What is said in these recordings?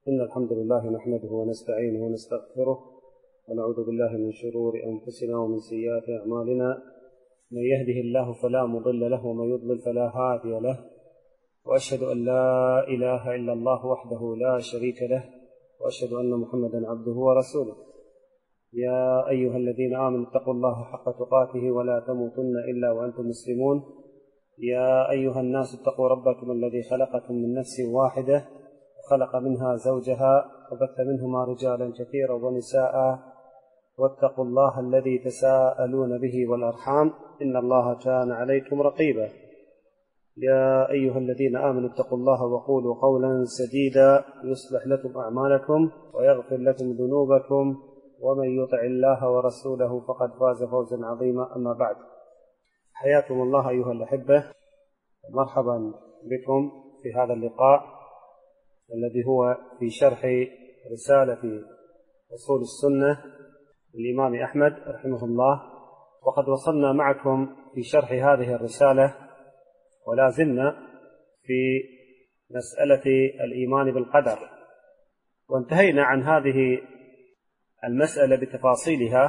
إن الحمد لله نحمده ونستعينه ونستغفره ونعوذ بالله من شرور أنفسنا ومن سيئات أعمالنا. من يهده الله فلا مضل له ومن يضلل فلا هادي له، وأشهد أن لا إله إلا الله وحده لا شريك له، وأشهد أن محمدا عبده ورسوله. يا أيها الذين آمنوا اتقوا الله حق تقاته ولا تموتن إلا وأنتم مسلمون. يا أيها الناس اتقوا ربكم الذي خلقكم من نفس واحدة وخلق منها زوجها وبث منهما رجالا كثيرا ونساء، واتقوا الله الذي تساءلون به والأرحام إن الله كان عليكم رقيبا. يا أيها الذين آمنوا اتقوا الله وقولوا قولا سديدا يصلح لكم أعمالكم ويغفر لكم ذنوبكم، ومن يطع الله ورسوله فقد فاز فوزا عظيما. أما بعد، حياكم الله أيها الأحبة، مرحبا بكم في هذا اللقاء الذي هو في شرح رسالة أصول السنة للإمام أحمد رحمه الله. وقد وصلنا معكم في شرح هذه الرسالة ولا زلنا في مسألة الإيمان بالقدر، وانتهينا عن هذه المسألة بتفاصيلها،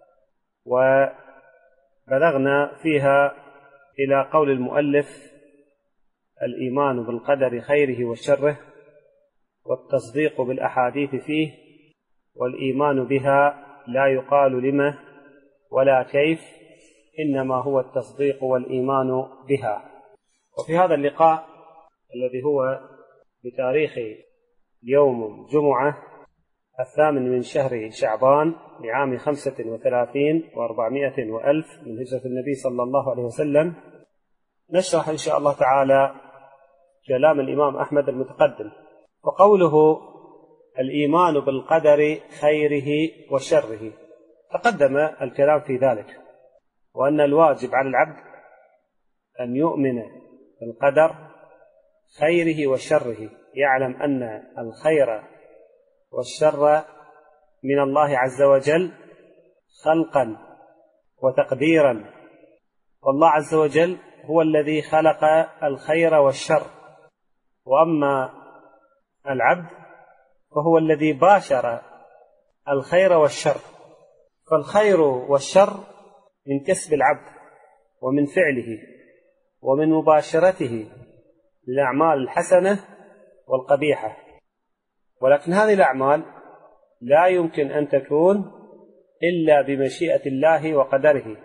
وبلغنا فيها إلى قول المؤلف: الإيمان بالقدر خيره وشره، والتصديق بالأحاديث فيه، والإيمان بها لا يقال لما ولا كيف، إنما هو التصديق والإيمان بها. وفي هذا اللقاء الذي هو بتاريخ يوم جمعة 8 من شهر شعبان لعام 35 و400 وألف من هجرة النبي صلى الله عليه وسلم، نشرح إن شاء الله تعالى كلام الإمام أحمد المتقدم. وقوله الإيمان بالقدر خيره وشره تقدم الكلام في ذلك، وأن الواجب على العبد أن يؤمن بالقدر خيره وشره، يعلم أن الخير والشر من الله عز وجل خلقا وتقديرا، والله عز وجل هو الذي خلق الخير والشر، وأما العبد فهو الذي باشر الخير والشر. فالخير والشر من كسب العبد ومن فعله ومن مباشرته للأعمال الحسنة والقبيحة، ولكن هذه الأعمال لا يمكن أن تكون إلا بمشيئة الله وقدره،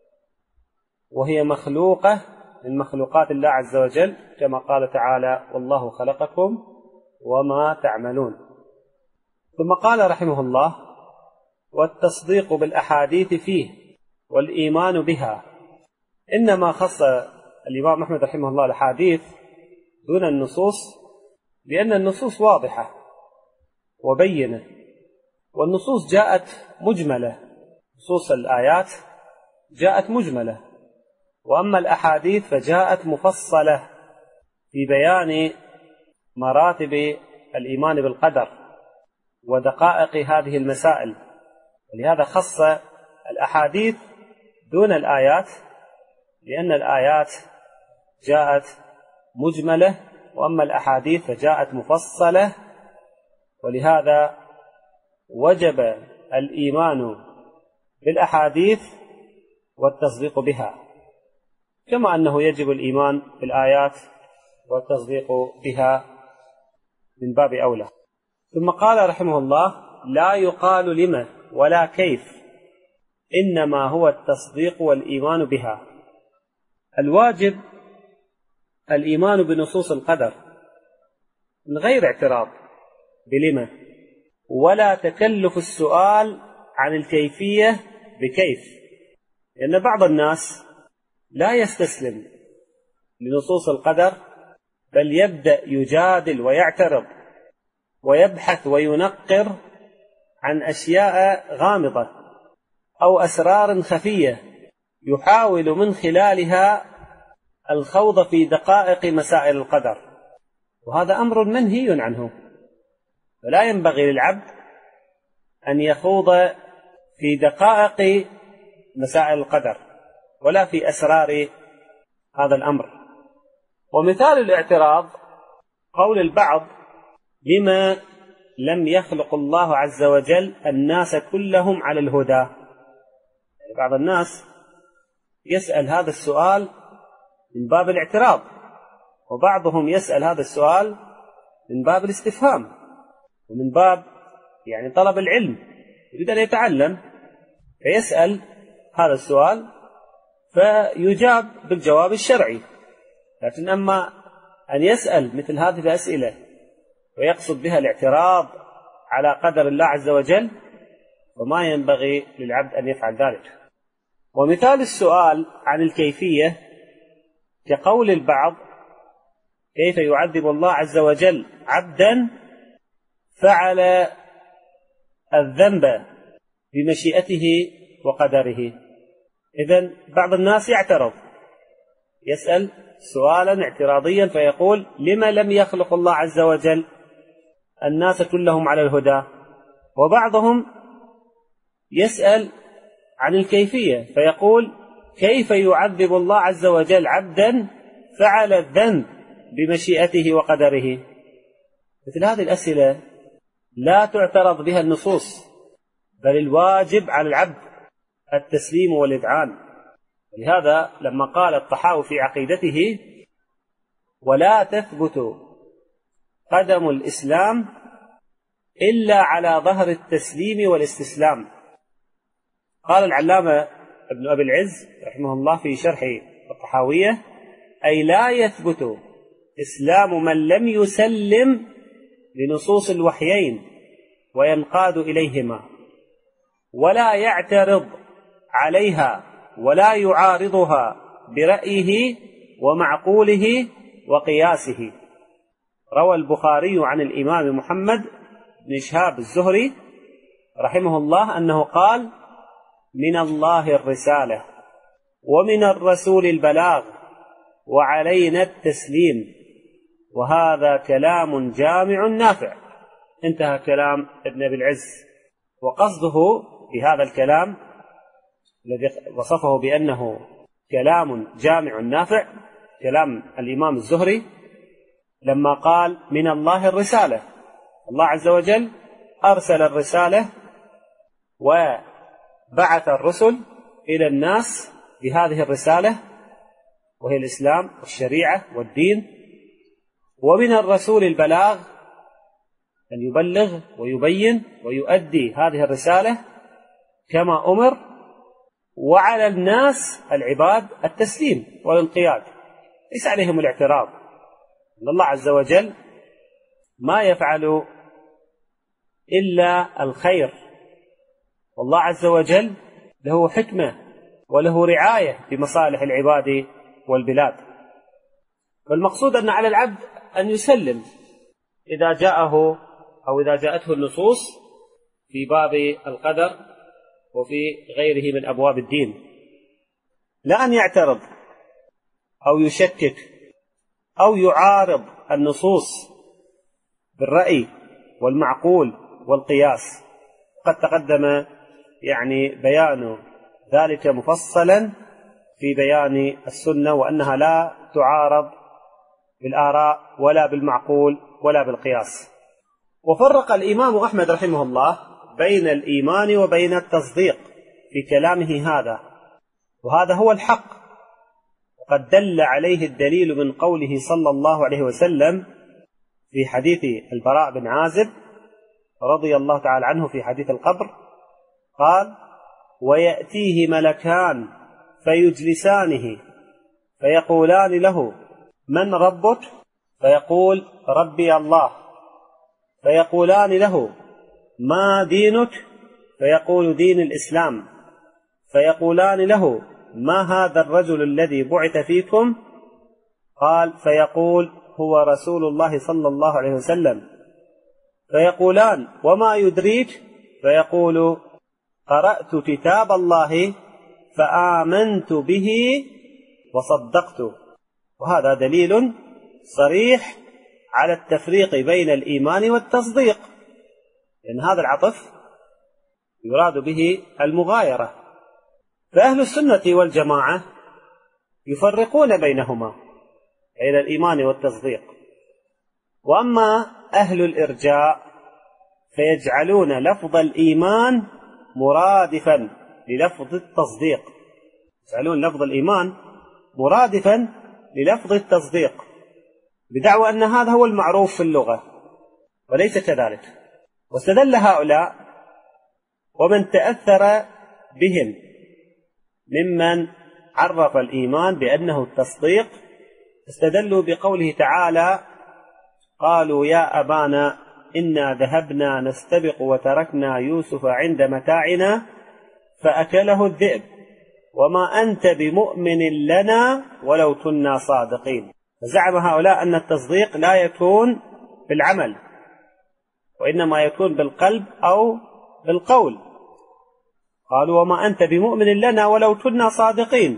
وهي مخلوقة من مخلوقات الله عز وجل، كما قال تعالى: والله خلقكم وما تعملون. ثم قال رحمه الله: والتصديق بالأحاديث فيه والإيمان بها. إنما خص الإمام أحمد رحمه الله الأحاديث دون النصوص، لأن النصوص واضحة وبينة، والنصوص جاءت مجملة، نصوص الآيات جاءت مجملة، وأما الأحاديث فجاءت مفصلة في بيان مراتب الإيمان بالقدر ودقائق هذه المسائل، ولهذا خص الأحاديث دون الآيات، لأن الآيات جاءت مجملة وأما الأحاديث فجاءت مفصلة، ولهذا وجب الإيمان بالأحاديث والتصديق بها، كما أنه يجب الإيمان بالآيات والتصديق بها من باب أولى. ثم قال رحمه الله: لا يقال لما ولا كيف، إنما هو التصديق والإيمان بها. الواجب الإيمان بنصوص القدر من غير اعتراض بلما، ولا تكلف السؤال عن الكيفية بكيف، لأن بعض الناس لا يستسلم لنصوص القدر، بل يبدأ يجادل ويعترض ويبحث وينقر عن أشياء غامضة أو أسرار خفية، يحاول من خلالها الخوض في دقائق مسائل القدر، وهذا أمر منهي عنه، فلا ينبغي للعبد أن يخوض في دقائق مسائل القدر ولا في أسرار هذا الأمر. ومثال الاعتراض قول البعض: لما لم يخلق الله عز وجل الناس كلهم على الهدى؟ بعض الناس يسأل هذا السؤال من باب الاعتراض، وبعضهم يسأل هذا السؤال من باب الاستفهام ومن باب يعني طلب العلم، يريد أن يتعلم فيسأل هذا السؤال فيجاب بالجواب الشرعي. لكن أما أن يسأل مثل هذه الأسئلة ويقصد بها الاعتراض على قدر الله عز وجل وما ينبغي للعبد أن يفعل ذلك. ومثال السؤال عن الكيفية كقول البعض: كيف يعذب الله عز وجل عبدا فعل الذنب بمشيئته وقدره؟ إذن بعض الناس يعترض، يسأل سؤالا اعتراضيا فيقول: لما لم يخلق الله عز وجل الناس كلهم على الهدى؟ وبعضهم يسأل عن الكيفية فيقول: كيف يعذب الله عز وجل عبدا فعل الذنب بمشيئته وقدره؟ مثل هذه الأسئلة لا تعترض بها النصوص، بل الواجب على العبد التسليم والإذعان. لهذا لما قال الطحاوي في عقيدته: ولا تثبت قدم الإسلام إلا على ظهر التسليم والاستسلام، قال العلامة ابن أبي العز رحمه الله في شرح الطحاوية: أي لا يثبت إسلام من لم يسلم لنصوص الوحيين وينقاد إليهما ولا يعترض عليها ولا يعارضها برأيه ومعقوله وقياسه. روى البخاري عن الإمام محمد بن شهاب الزهري رحمه الله أنه قال: من الله الرسالة ومن الرسول البلاغ وعلينا التسليم، وهذا كلام جامع نافع. انتهى كلام ابن أبي العز. وقصده في هذا الكلام الذي وصفه بأنه كلام جامع نافع كلام الإمام الزهري لما قال: من الله الرسالة، الله عز وجل أرسل الرسالة وبعث الرسل إلى الناس بهذه الرسالة وهي الإسلام والشريعة والدين. ومن الرسول البلاغ، أن يبلغ ويبين ويؤدي هذه الرسالة كما أمر. وعلى الناس العباد التسليم والانقياد، ليس عليهم الاعتراض، أن الله عز وجل ما يفعل إلا الخير، والله عز وجل له حكمة وله رعاية بمصالح العباد والبلاد. والمقصود أن على العبد أن يسلم إذا جاءه أو إذا جاءته النصوص في باب القدر وفي غيره من أبواب الدين، لا أن يعترض أو يشكك أو يعارض النصوص بالرأي والمعقول والقياس. قد تقدم يعني بيان ذلك مفصلا في بيان السنة، وأنها لا تعارض بالآراء ولا بالمعقول ولا بالقياس. وفرق الإمام أحمد رحمه الله بين الإيمان وبين التصديق في كلامه هذا، وهذا هو الحق، وقد دل عليه الدليل من قوله صلى الله عليه وسلم في حديث البراء بن عازب رضي الله تعالى عنه في حديث القبر، قال: ويأتيه ملكان فيجلسانه فيقولان له: من ربك؟ فيقول: ربي الله. فيقولان له: ما دينك؟ فيقول: دين الإسلام. فيقولان له: ما هذا الرجل الذي بعث فيكم؟ قال: فيقول: هو رسول الله صلى الله عليه وسلم. فيقولان: وما يدريك؟ فيقول: قرأت كتاب الله فآمنت به وصدقت. وهذا دليل صريح على التفريق بين الإيمان والتصديق، لأن هذا العطف يراد به المغايرة. فأهل السنة والجماعة يفرقون بينهما، بين الإيمان والتصديق. وأما أهل الإرجاء فيجعلون لفظ الإيمان مرادفا للفظ التصديق، يجعلون لفظ الإيمان مرادفا للفظ التصديق بدعوى أن هذا هو المعروف في اللغة، وليس كذلك. واستدل هؤلاء ومن تأثر بهم ممن عرف الإيمان بأنه التصديق، استدلوا بقوله تعالى: قالوا يا أبانا إنا ذهبنا نستبق وتركنا يوسف عند متاعنا فأكله الذئب وما أنت بمؤمن لنا ولو كنا صادقين. فزعم هؤلاء أن التصديق لا يكون بالعمل، وإنما يكون بالقلب أو بالقول. قالوا وما أنت بمؤمن لنا ولو كنا صادقين.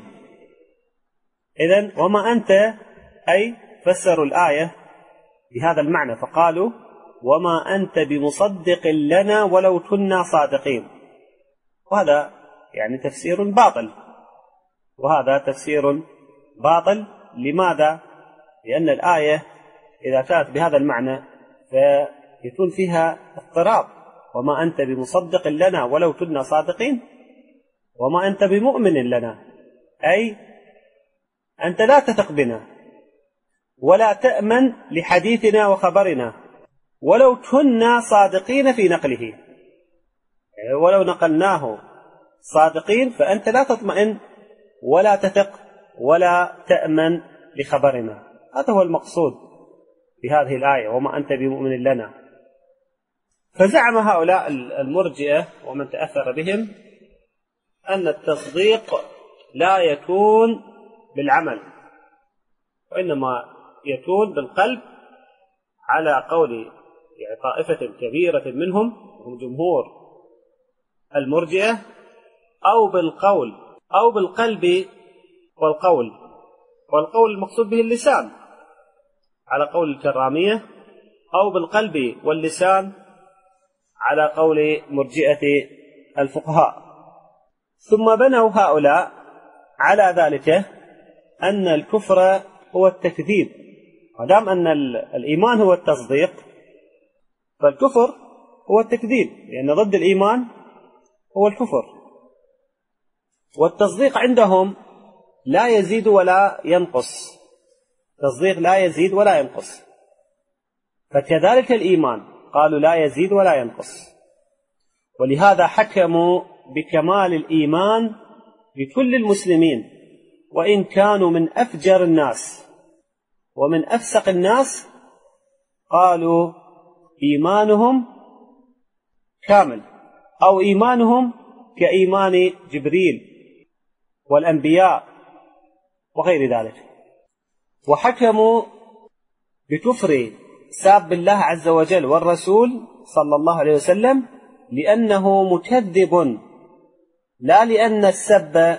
إذن وما أنت أي فسروا الآية بهذا المعنى، فقالوا وما أنت بمصدق لنا ولو كنا صادقين. وهذا يعني تفسير باطل، وهذا تفسير باطل. لماذا؟ لأن الآية إذا كانت بهذا المعنى فيكون فيها اضطراب. وما أنت بمصدق لنا ولو كنا صادقين، وما أنت بمؤمن لنا، أي أنت لا تثق بنا ولا تأمن لحديثنا وخبرنا ولو كنا صادقين في نقله، ولو نقلناه صادقين فأنت لا تطمئن ولا تثق ولا تأمن لخبرنا. هذا هو المقصود بهذه الآية، وما أنت بمؤمن لنا. فزعم هؤلاء المرجئة ومن تأثر بهم أن التصديق لا يكون بالعمل، وإنما يكون بالقلب، على قول يعني طائفة كبيرة منهم هم جمهور المرجئة، أو بالقول أو بالقلب والقول. والقول المقصود به اللسان على قول الكرامية، أو بالقلب واللسان على قول مرجئة الفقهاء. ثم بنوا هؤلاء على ذلك أن الكفر هو التكذيب. ودام أن الإيمان هو التصديق فالكفر هو التكذيب، لأن ضد الإيمان هو الكفر. والتصديق عندهم لا يزيد ولا ينقص، تصديق لا يزيد ولا ينقص. فكذلك الإيمان قالوا لا يزيد ولا ينقص، ولهذا حكموا بكمال الإيمان لكل المسلمين، وإن كانوا من أفجر الناس ومن أفسق الناس، قالوا إيمانهم كامل، أو إيمانهم كإيمان جبريل والأنبياء وغير ذلك. وحكموا بكفر ساب الله عز وجل والرسول صلى الله عليه وسلم لأنه مكذب، لا لأن السب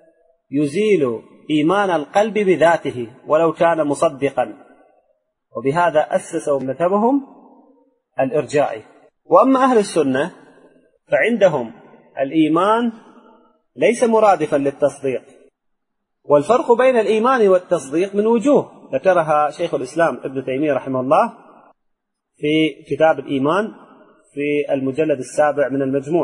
يزيل إيمان القلب بذاته ولو كان مصدقا. وبهذا أسسوا مذهبهم الإرجائي. وأما أهل السنة فعندهم الإيمان ليس مرادفا للتصديق. والفرق بين الإيمان والتصديق من وجوه ذكرها شيخ الإسلام ابن تيمية رحمه الله في كتاب الإيمان في المجلد 7 من المجموع.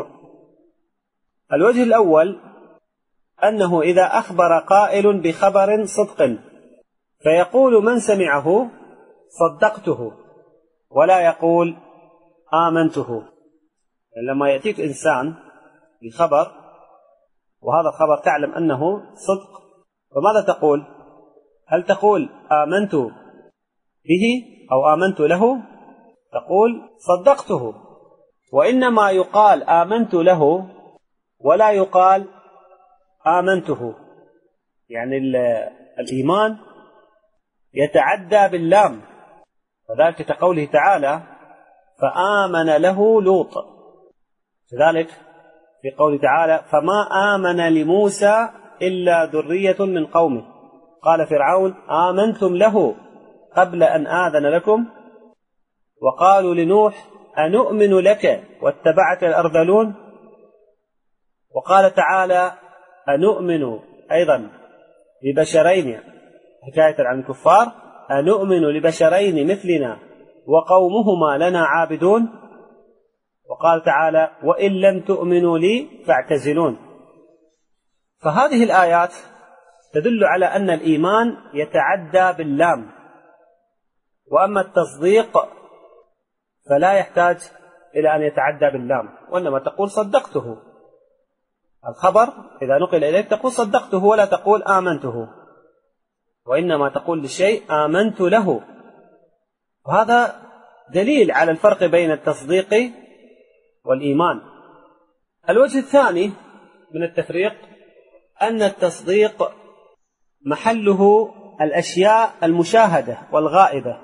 الوجه الأول أنه إذا أخبر قائل بخبر صدق فيقول من سمعه صدقته ولا يقول آمنته. لما يأتيك إنسان بخبر وهذا الخبر تعلم أنه صدق، فماذا تقول؟ هل تقول آمنت به أو آمنت له؟ تقول صدقته. وإنما يقال آمنت له ولا يقال آمنته. يعني الإيمان يتعدى باللام، وذلك كقوله تعالى فآمن له لوط. كذلك في قوله تعالى فما آمن لموسى إلا ذرية من قومه قال فرعون آمنتم له قبل أن آذن لكم وقالوا لنوح أنؤمن لك واتبعك الأرذلون. وقال تعالى أنؤمن أيضا لبشرين حكاية عن الكفار أنؤمن لبشرين مثلنا وقومهما لنا عابدون. وقال تعالى: وإن لم تؤمنوا لي فاعتزلون. فهذه الآيات تدل على أن الإيمان يتعدى باللام، وأما التصديق فلا يحتاج إلى أن يتعدى باللام، وإنما تقول صدقته. الخبر إذا نقل إليك تقول صدقته ولا تقول آمنته، وإنما تقول للشيء آمنت له. وهذا دليل على الفرق بين التصديق والإيمان. الوجه الثاني من التفريق أن التصديق محله الأشياء المشاهدة والغائبة،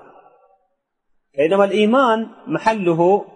بينما الإيمان محله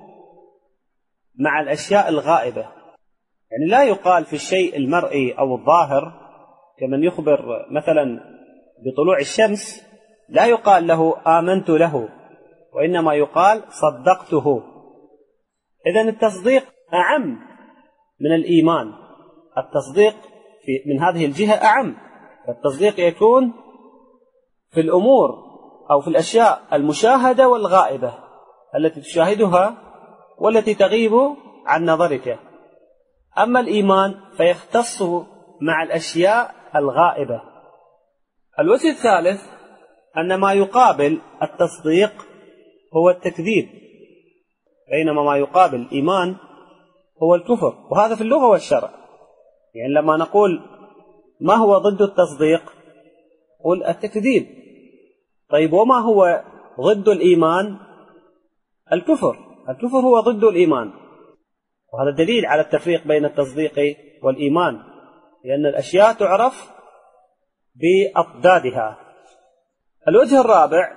مع الأشياء الغائبة. يعني لا يقال في الشيء المرئي أو الظاهر كمن يخبر مثلا بطلوع الشمس لا يقال له آمنت له، وإنما يقال صدقته. إذن التصديق أعم من الإيمان. التصديق من هذه الجهة أعم، فالتصديق يكون في الأمور أو في الأشياء المشاهدة والغائبة التي تشاهدها والتي تغيب عن نظرك. أما الإيمان فيختص مع الأشياء الغائبة. الوجه الثالث أن ما يقابل التصديق هو التكذيب، بينما ما يقابل الإيمان هو الكفر، وهذا في اللغة والشرع. يعني لما نقول ما هو ضد التصديق قل التكذيب. طيب وما هو ضد الإيمان؟ الكفر. الكفر هو ضد الإيمان، وهذا دليل على التفريق بين التصديق والإيمان، لأن الأشياء تعرف بأضدادها. الوجه الرابع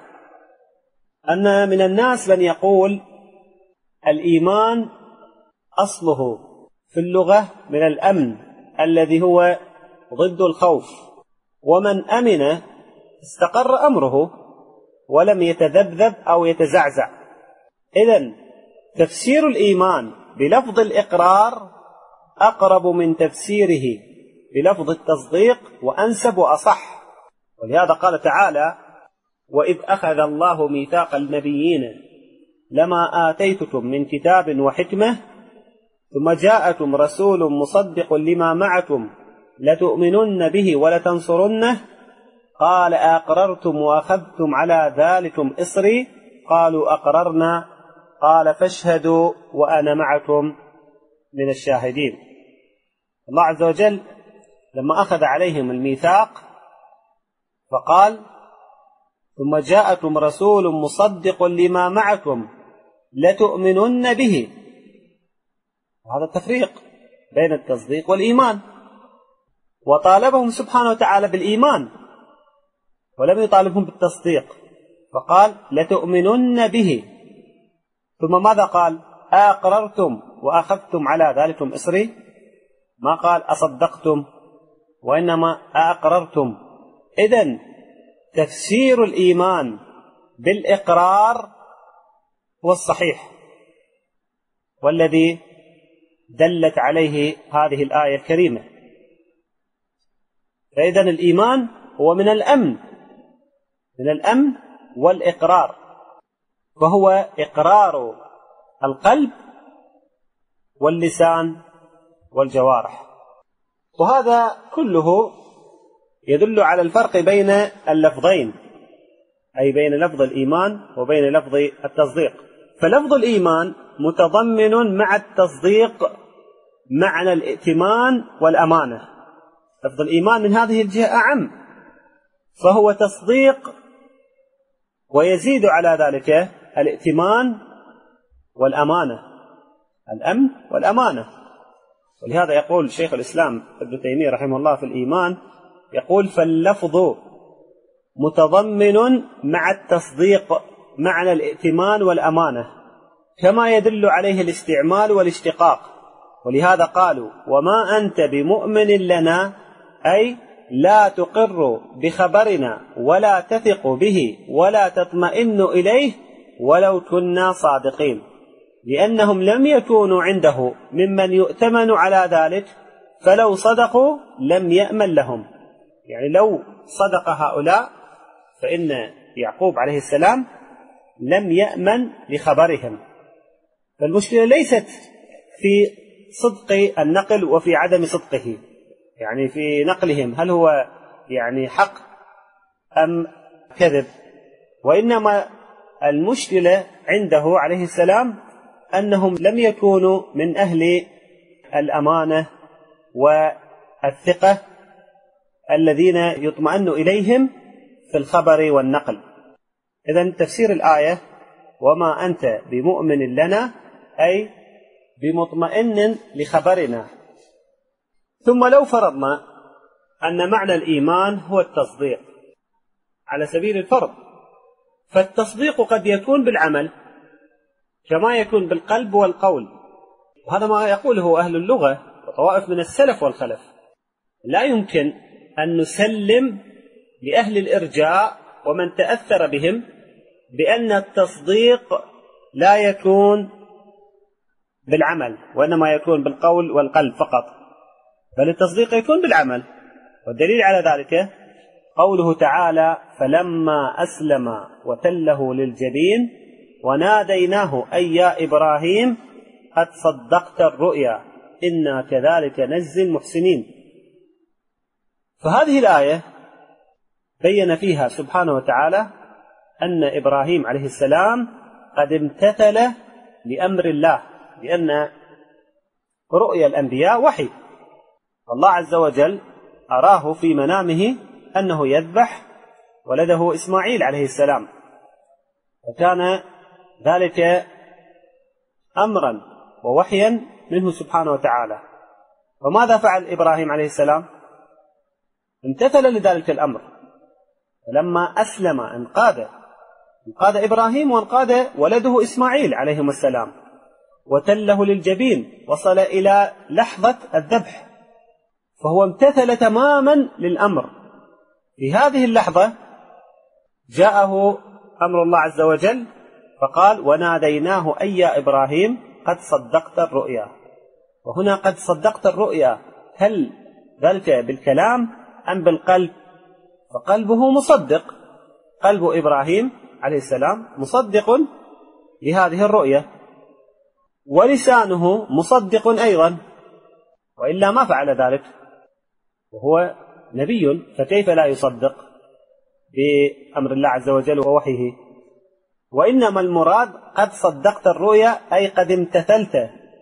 أن من الناس من يقول الإيمان أصله في اللغة من الأمن الذي هو ضد الخوف، ومن أمن استقر أمره ولم يتذبذب أو يتزعزع. إذن تفسير الإيمان بلفظ الإقرار أقرب من تفسيره بلفظ التصديق وأنسب وأصح. ولهذا قال تعالى: وإذ أخذ الله ميثاق النبيين لما آتيتكم من كتاب وحكمة ثم جاءكم رسول مصدق لما معكم لتؤمنن به ولتنصرنه قال أقررتم وأخذتم على ذلكم إصري قالوا أقررنا قال فاشهدوا وأنا معكم من الشاهدين. الله عز وجل لما أخذ عليهم الميثاق فقال: ثم جاءكم رسول مصدق لما معكم لتؤمنن به. وهذا التفريق بين التصديق والإيمان، وطالبهم سبحانه وتعالى بالإيمان ولم يطالبهم بالتصديق، فقال لتؤمنن به. ثم ماذا قال؟ أقررتم وأخذتم على ذلكم إصري، ما قال أصدقتم وإنما أقررتم. إذن تفسير الإيمان بالإقرار هو الصحيح والذي دلت عليه هذه الآية الكريمة. فإذن الإيمان هو من الأمن والإقرار، وهو إقرار القلب واللسان والجوارح. وهذا كله يدل على الفرق بين اللفظين، أي بين لفظ الإيمان وبين لفظ التصديق. فلفظ الإيمان متضمن مع التصديق معنى الائتمان والأمانة. لفظ الإيمان من هذه الجهة أعم، فهو تصديق ويزيد على ذلك الائتمان والأمانة، الأمن والأمانة. ولهذا يقول شيخ الإسلام ابن تيمية رحمه الله في الإيمان، يقول: فاللفظ متضمن مع التصديق معنى الائتمان والأمانة كما يدل عليه الاستعمال والاشتقاق. ولهذا قالوا: وما أنت بمؤمن لنا، أي لا تقر بخبرنا ولا تثق به ولا تطمئن إليه ولو كنا صادقين، لأنهم لم يكونوا عنده ممن يؤتمن على ذلك، فلو صدقوا لم يأمن لهم. يعني لو صدق هؤلاء فإن يعقوب عليه السلام لم يأمن لخبرهم. فالمشكلة ليست في صدق النقل وفي عدم صدقه، يعني في نقلهم هل هو يعني حق أم كذب. وإنما المشكلة عنده عليه السلام أنهم لم يكونوا من أهل الأمانة والثقة الذين يطمئن إليهم في الخبر والنقل. إذن تفسير الآية وما أنت بمؤمن لنا أي بمطمئن لخبرنا. ثم لو فرضنا أن معنى الإيمان هو التصديق على سبيل الفرض، فالتصديق قد يكون بالعمل كما يكون بالقلب والقول، وهذا ما يقوله أهل اللغة وطوائف من السلف والخلف. لا يمكن أن نسلم لأهل الإرجاء ومن تأثر بهم بأن التصديق لا يكون بالعمل وإنما يكون بالقول والقلب فقط، بل التصديق يكون بالعمل. والدليل على ذلك قوله تعالى: فلما أسلم وتله للجبين وناديناه أي يا إبراهيم قد صدقت الرؤيا إنا كذلك نجزي المحسنين. فهذه الآية بين فيها سبحانه وتعالى أن إبراهيم عليه السلام قد امتثل لأمر الله، لأن رؤيا الأنبياء وحي. الله عز وجل أراه في منامه أنه يذبح ولده إسماعيل عليه السلام، وكان ذلك أمرا ووحيا منه سبحانه وتعالى. وماذا فعل إبراهيم عليه السلام؟ امتثل لذلك الأمر. فلما أسلم انقاد إبراهيم وانقاد ولده إسماعيل عليهم السلام، وتله للجبين، وصل إلى لحظة الذبح، فهو امتثل تماما للأمر. في هذه اللحظة جاءه أمر الله عز وجل فقال: وناديناه أي يا إبراهيم قد صدقت الرؤيا. وهنا قد صدقت الرؤيا، هل ذلك بالكلام أم بالقلب؟ فقلبه مصدق، قلب إبراهيم عليه السلام مصدق لهذه الرؤيا، ولسانه مصدق أيضا، وإلا ما فعل ذلك، وهو نبي فكيف لا يصدق بأمر الله عز وجل ووحيه؟ وإنما المراد قد صدقت الرؤيا أي قد امتثلت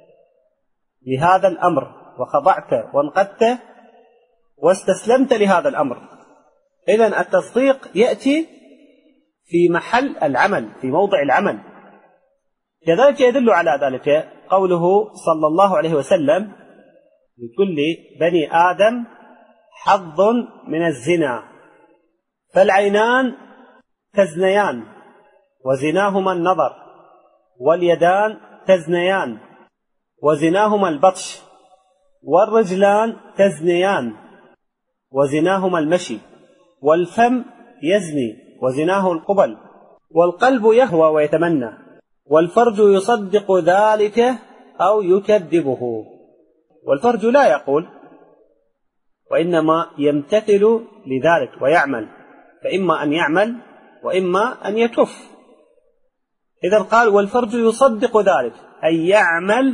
لهذا الأمر وخضعت وانقدت واستسلمت لهذا الأمر. إذن التصديق يأتي في محل العمل، في موضع العمل. كذلك يدل على ذلك قوله صلى الله عليه وسلم: لكل بني آدم حظ من الزنا، فالعينان تزنيان وزناهما النظر، واليدان تزنيان وزناهما البطش، والرجلان تزنيان وزناهما المشي، والفم يزني وزناه القبل، والقلب يهوى ويتمنى، والفرج يصدق ذلك أو يكذبه. والفرج لا يقول، وإنما يمتثل لذلك ويعمل، فإما أن يعمل وإما أن يكف. إذا قال والفرج يصدق ذلك، أي يعمل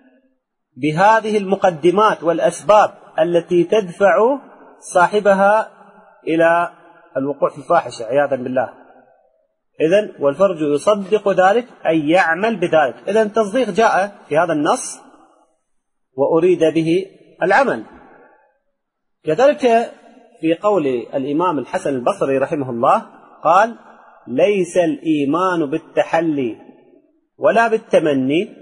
بهذه المقدمات والأسباب التي تدفع صاحبها إلى الوقوع في الفاحشة عياذا بالله. إذن والفرج يصدق ذلك أي يعمل بذلك. إذن التصديق جاء في هذا النص وأريد به العمل. كذلك في قول الإمام الحسن البصري رحمه الله قال: ليس الإيمان بالتحلي ولا بالتمني،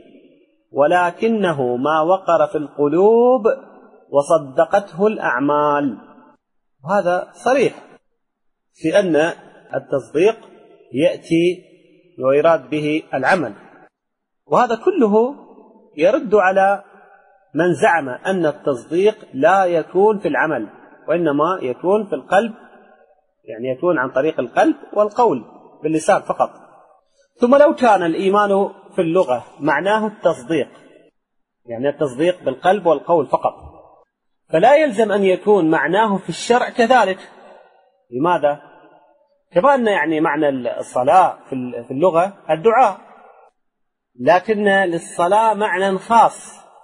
ولكنه ما وقر في القلوب وصدقته الأعمال. وهذا صريح في أن التصديق يأتي ويراد به العمل. وهذا كله يرد على من زعم أن التصديق لا يكون في العمل وإنما يكون في القلب، يعني يكون عن طريق القلب والقول باللسان فقط. ثم لو كان الإيمان في اللغة معناه التصديق، يعني التصديق بالقلب والقول فقط، فلا يلزم أن يكون معناه في الشرع كذلك. لماذا؟ كما أن يعني معنى الصلاة في اللغة الدعاء، لكن للصلاة معنى خاص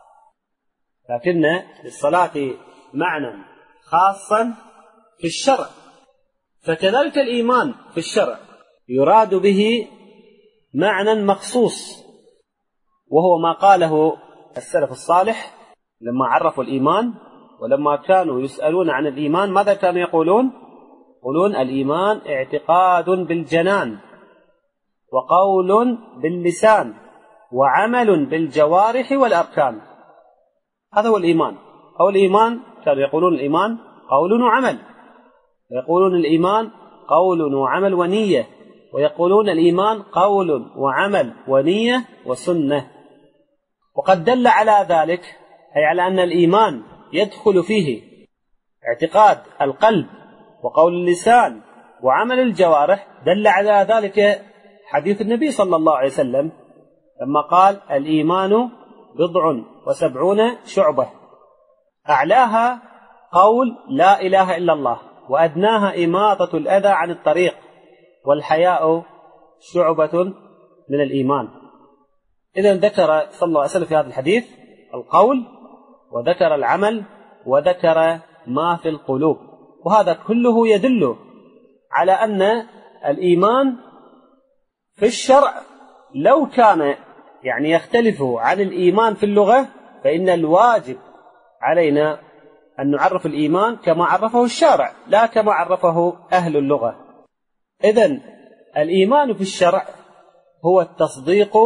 لكن للصلاة معنى خاصا في الشرع، فكذلك الإيمان في الشرع يراد به معنى مخصوص، وهو ما قاله السلف الصالح لما عرفوا الإيمان، ولما كانوا يسألون عن الإيمان ماذا كانوا يقولون؟ يقولون الإيمان اعتقاد بالجنان، وقول باللسان، وعمل بالجوارح والأركان. هذا هو الإيمان. أو الإيمان كانوا يقولون الإيمان قول وعمل، ويقولون الإيمان قول وعمل ونية، ويقولون الإيمان قول وعمل ونية وسنة. وقد دل على ذلك، أي على أن الإيمان يدخل فيه اعتقاد القلب وقول اللسان وعمل الجوارح، دل على ذلك حديث النبي صلى الله عليه وسلم لما قال الإيمان 70 شعبة، أعلاها قول لا إله إلا الله، وأدناها إماطة الأذى عن الطريق، والحياء شعبة من الإيمان. إذن ذكر صلى الله عليه وسلم في هذا الحديث القول، وذكر العمل، وذكر ما في القلوب، وهذا كله يدل على أن الإيمان في الشرع لو كان يختلف عن الإيمان في اللغة، فإن الواجب علينا أن نعرف الإيمان كما عرفه الشارع، لا كما عرفه أهل اللغة. إذن الإيمان في الشرع هو التصديق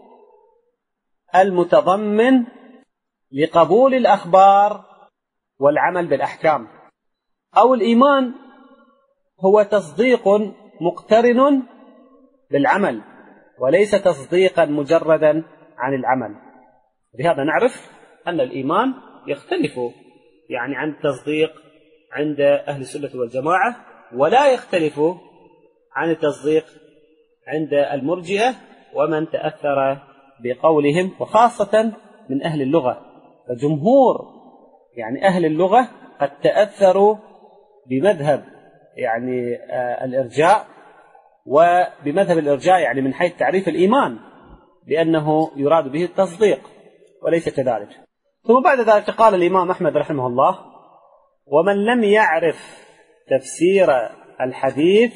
المتضمن لقبول الأخبار والعمل بالأحكام، أو الإيمان هو تصديق مقترن بالعمل، وليس تصديقا مجردا عن العمل. بهذا نعرف أن الإيمان يختلف عن التصديق عند أهل السنة والجماعة، ولا يختلف عن التصديق عند المرجئة ومن تأثر بقولهم، وخاصة من أهل اللغة. فجمهور أهل اللغة قد تأثروا بمذهب الإرجاء، وبمذهب الإرجاء من حيث تعريف الإيمان بأنه يراد به التصديق، وليس كذلك. ثم بعد ذلك قال الإمام أحمد رحمه الله: ومن لم يعرف تفسير الحديث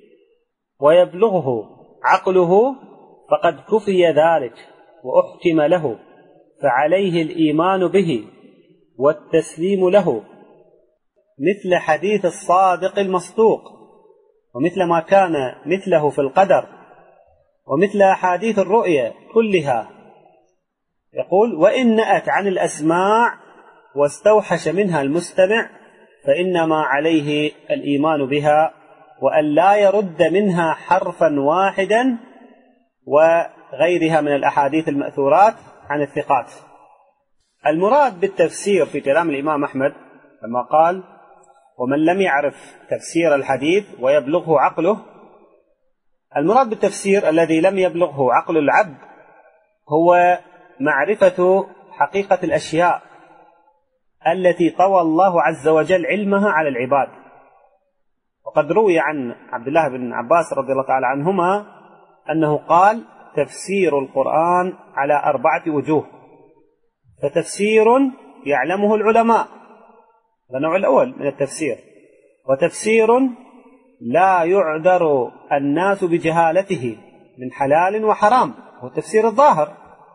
ويبلغه عقله فقد كفي ذلك وأحكم له، فعليه الإيمان به والتسليم له، مثل حديث الصادق المصدوق، ومثل ما كان مثله في القدر، ومثل أحاديث الرؤيا كلها. يقول: وإن نأت عن الأسماع واستوحش منها المستمع فإنما عليه الإيمان بها، وأن لا يرد منها حرفا واحدا، وغيرها من الأحاديث المأثورات عن الثقات. المراد بالتفسير في كلام الإمام أحمد لما قال: ومن لم يعرف تفسير الحديث ويبلغه عقله، المراد بالتفسير الذي لم يبلغه عقل العبد هو معرفة حقيقة الأشياء التي طوى الله عز وجل علمها على العباد. وقد روي عن عبد الله بن عباس رضي الله تعالى عنهما أنه قال: تفسير القرآن على 4 وجوه، فتفسير يعلمه العلماء، هذا النوع الأول من التفسير، وتفسير لا يعذر الناس بجهالته من حلال وحرام، هو تفسير الظاهر،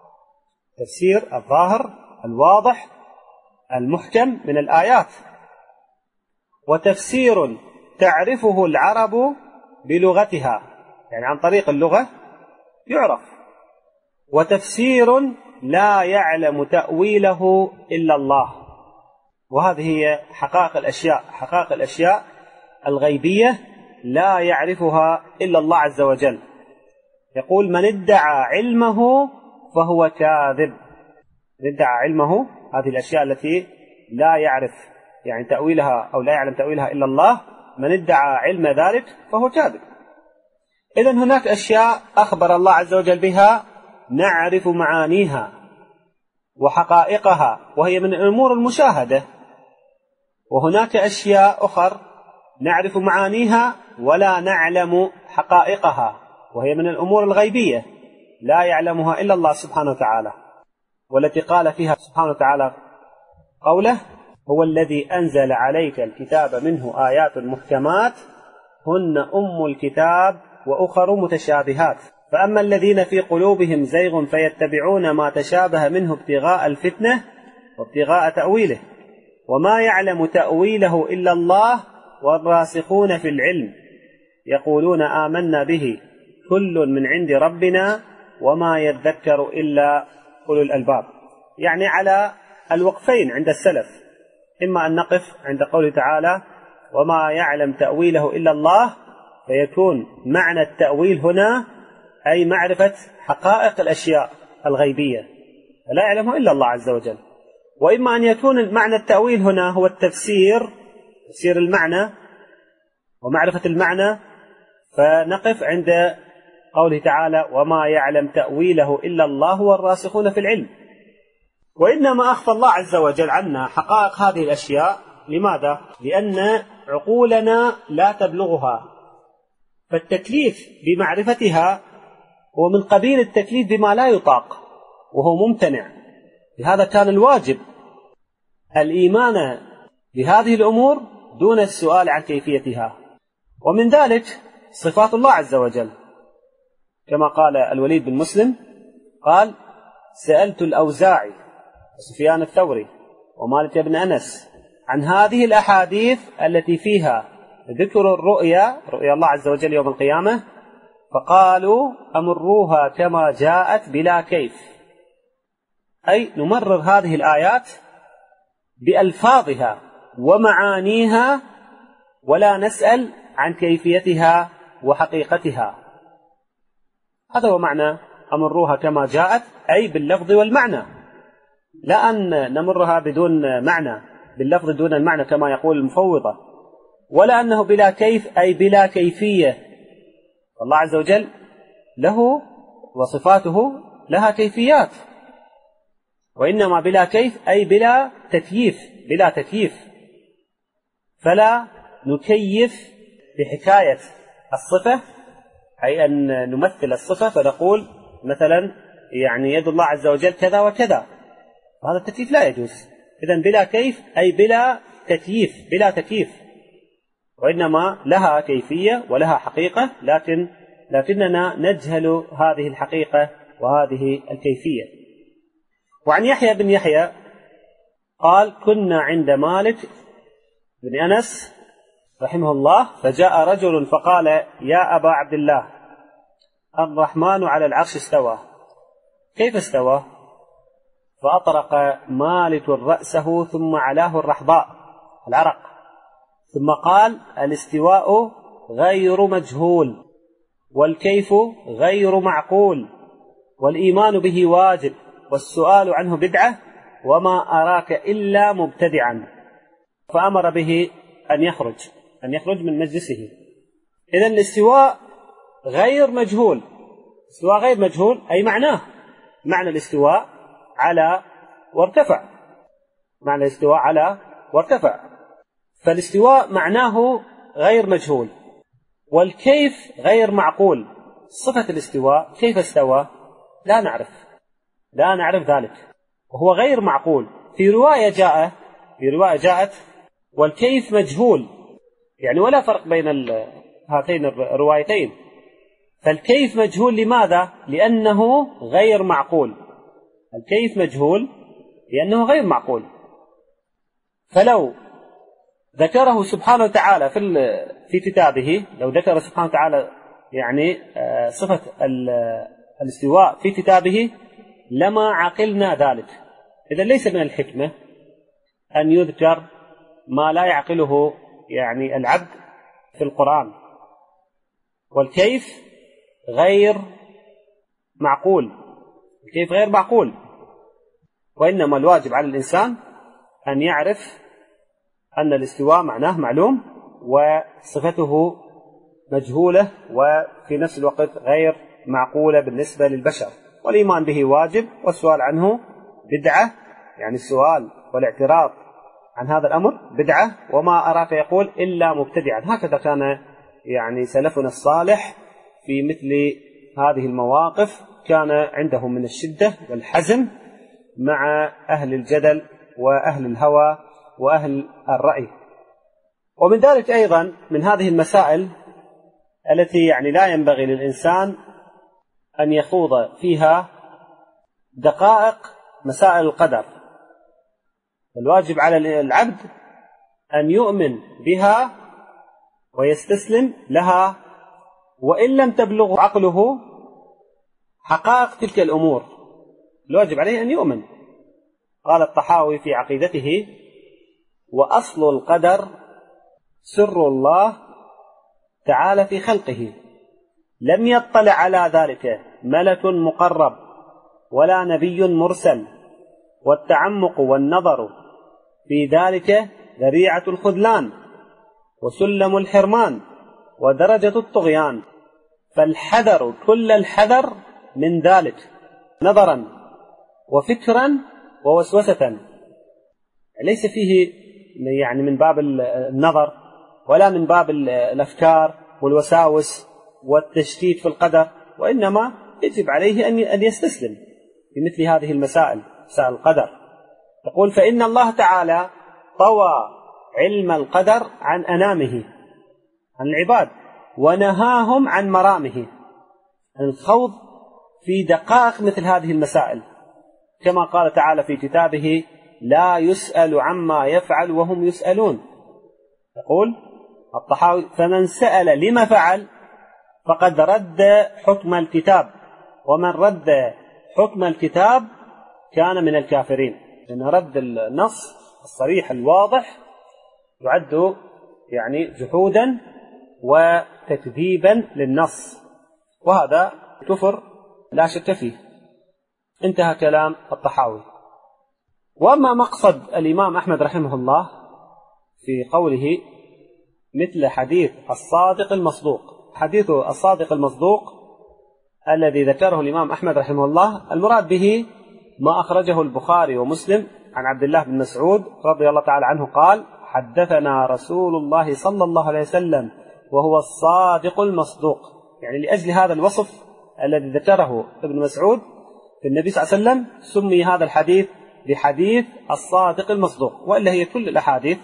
تفسير الظاهر الواضح المحكم من الآيات، وتفسير تعرفه العرب بلغتها، عن طريق اللغة يعرف، وتفسير لا يعلم تأويله إلا الله. وهذه هي حقائق الأشياء، حقائق الأشياء الغيبية لا يعرفها إلا الله عز وجل. يقول: من ادعى علمه فهو كاذب. من ادعى علمه، هذه الأشياء التي لا يعرف تأويلها أو لا يعلم تأويلها إلا الله، من ادعى علم ذلك فهو كاذب. إذن هناك أشياء أخبر الله عز وجل بها نعرف معانيها وحقائقها، وهي من الأمور المشاهدة، وهناك أشياء أخرى نعرف معانيها ولا نعلم حقائقها، وهي من الأمور الغيبية لا يعلمها إلا الله سبحانه وتعالى، والتي قال فيها سبحانه وتعالى قوله: هو الذي أنزل عليك الكتاب منه آيات محكمات هن أم الكتاب وأخر متشابهات، فأما الذين في قلوبهم زيغ فيتبعون ما تشابه منه ابتغاء الفتنة وابتغاء تأويله، وما يعلم تأويله إلا الله والراسخون في العلم يقولون آمنا به كل من عند ربنا وما يذكر إلا أولو الألباب. يعني على الوقفين عند السلف، إما أن نقف عند قوله تعالى: وما يعلم تأويله إلا الله، فيكون معنى التأويل هنا أي معرفة حقائق الأشياء الغيبية لا يعلمها إلا الله عز وجل. وإما أن يكون معنى التأويل هنا هو تفسير المعنى ومعرفة المعنى، فنقف عند قوله تعالى: وما يعلم تأويله إلا الله والراسخون في العلم. وإنما أخفى الله عز وجل عنا حقائق هذه الأشياء. لماذا؟ لأن عقولنا لا تبلغها، فالتكليف بمعرفتها هو من قبيل التكليف بما لا يطاق وهو ممتنع. لهذا كان الواجب الإيمان بهذه الأمور دون السؤال عن كيفيتها. ومن ذلك صفات الله عز وجل، كما قال الوليد بن مسلم قال: سألت الأوزاعي وسفيان الثوري ومالك بن أنس عن هذه الأحاديث التي فيها ذكر رؤيا الله عز وجل يوم القيامة، فقالوا: أمروها كما جاءت بلا كيف، أي نمرر هذه الآيات بألفاظها ومعانيها ولا نسأل عن كيفيتها وحقيقتها. هذا هو معنى أمروها كما جاءت، أي باللفظ والمعنى، لا أن نمرها بدون معنى، باللفظ دون المعنى كما يقول المفوضة، ولا أنه بلا كيف أي بلا كيفية. الله عز وجل له وصفاته لها كيفيات، وإنما بلا كيف أي بلا تكييف، فلا نكيف بحكاية الصفة، أي أن نمثل الصفة فنقول مثلا يعني يد الله عز وجل كذا وكذا، هذا التكييف لا يجوز. إذن بلا كيف أي بلا تكييف، وإنما لها كيفية ولها حقيقة، لكننا نجهل هذه الحقيقة وهذه الكيفية. وعن يحيى بن يحيى قال: كنا عند مالك بن أنس رحمه الله، فجاء رجل فقال: يا أبا عبد الله، الرحمن على العرش استوى، كيف استوى؟ فأطرق مالك رأسه ثم علاه العرق، ثم قال: الاستواء غير مجهول، والكيف غير معقول، والإيمان به واجب، والسؤال عنه بدعة، وما أراك إلا مبتدعا. فأمر به أن يخرج من مجلسه. إذن الاستواء غير مجهول، أي معنى الاستواء على وارتفع، فالاستواء معناه غير مجهول، والكيف غير معقول. صفة الاستواء كيف استوى لا نعرف ذلك، وهو غير معقول. في رواية جاءت والكيف مجهول، يعني ولا فرق بين هاتين الروايتين. فالكيف مجهول لماذا؟ لأنه غير معقول. الكيف مجهول لأنه غير معقول. فلو ذكره سبحانه وتعالى في كتابه، لو ذكر سبحانه وتعالى يعني صفة الاستواء في كتابه لما عقلنا ذلك. إذا ليس من الحكمة أن يذكر ما لا يعقله يعني العبد في القرآن. والكيف غير معقول، وإنما الواجب على الإنسان أن يعرف أن الاستواء معناه معلوم وصفته مجهولة وفي نفس الوقت غير معقولة بالنسبة للبشر، والإيمان به واجب، والسؤال عنه بدعة، يعني السؤال والاعتراض عن هذا الأمر بدعة، وما أراك يقول إلا مبتدعا. هكذا كان يعني سلفنا الصالح في مثل هذه المواقف، كان عندهم من الشدة والحزم مع أهل الجدل وأهل الهوى وأهل الرأي. ومن ذلك أيضا من هذه المسائل التي لا ينبغي للإنسان أن يخوض فيها دقائق مسائل القدر. الواجب على العبد أن يؤمن بها ويستسلم لها وإن لم تبلغ عقله حقائق تلك الأمور. الواجب عليه أن يؤمن. قال الطحاوي في عقيدته: وأصل القدر سر الله تعالى في خلقه، لم يطلع على ذلك ملك مقرب ولا نبي مرسل، والتعمق والنظر في ذلك ذريعة الخذلان وسلم الحرمان ودرجة الطغيان، فالحذر كل الحذر من ذلك نظرا وفكرا ووسوسة. ليس فيه من باب النظر ولا من باب الأفكار والوساوس والتشتيت في القدر، وإنما يجب عليه أن يستسلم في مثل هذه المسائل، مسائل القدر. يقول: فإن الله تعالى طوى علم القدر عن أنامه، عن العباد، ونهاهم عن مرامه، عن الخوض في دقائق مثل هذه المسائل، كما قال تعالى في كتابه: لا يسأل عما يفعل وهم يسألون. يقول الطحاوي: فمن سأل لما فعل فقد رد حكم الكتاب، ومن رد حكم الكتاب كان من الكافرين. لأن رد النص الصريح الواضح يعد جحودا وتكذيبا للنص، وهذا كفر لا شك فيه. انتهى كلام الطحاوي. وأما مقصد الإمام أحمد رحمه الله في قوله مثل حديث الصادق المصدوق، حديث الصادق المصدوق الذي ذكره الإمام أحمد رحمه الله، المراد به ما أخرجه البخاري ومسلم عن عبد الله بن مسعود رضي الله تعالى عنه قال: حدثنا رسول الله صلى الله عليه وسلم وهو الصادق المصدوق. لأجل هذا الوصف الذي ذكره ابن مسعود في النبي صلى الله عليه وسلم سمي هذا الحديث بحديث الصادق المصدوق، وإلا هي كل الأحاديث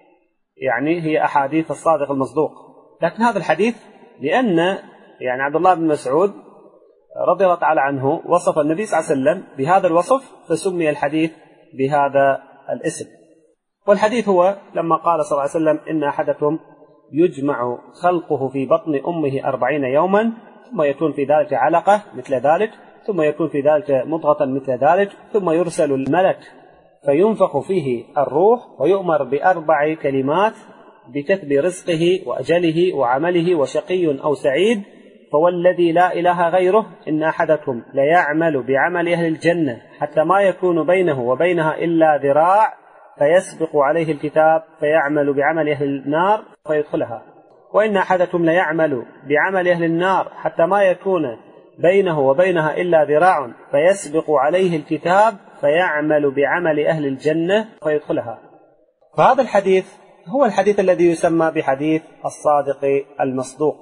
هي أحاديث الصادق المصدوق. لكن هذا الحديث لأن عبد الله بن مسعود رضي الله تعالى عنه وصف النبي صلى الله عليه وسلم بهذا الوصف، فسمي الحديث بهذا الاسم. والحديث هو لما قال صلى الله عليه وسلم: إن أحدكم يجمع خلقه في بطن أمه 40 يوما، ثم يكون في ذلك علقة مثل ذلك، ثم يكون في ذلك مضغة مثل ذلك، ثم يرسل الملك فينفخ فيه الروح ويؤمر ب4 كلمات بكتب رزقه وأجله وعمله وشقي أو سعيد، فوالذي لا إله غيره إن أحدكم ليعمل بعمل أهل الجنة حتى ما يكون بينه وبينها إلا ذراع، فيسبق عليه الكتاب فيعمل بعمل أهل النار فيدخلها، وإن أحدكم ليعمل بعمل أهل النار حتى ما يكون بينه وبينها إلا ذراع، فيسبق عليه الكتاب فيعمل بعمل أهل الجنة فيدخلها. فهذا الحديث هو الحديث الذي يسمى بحديث الصادق المصدوق.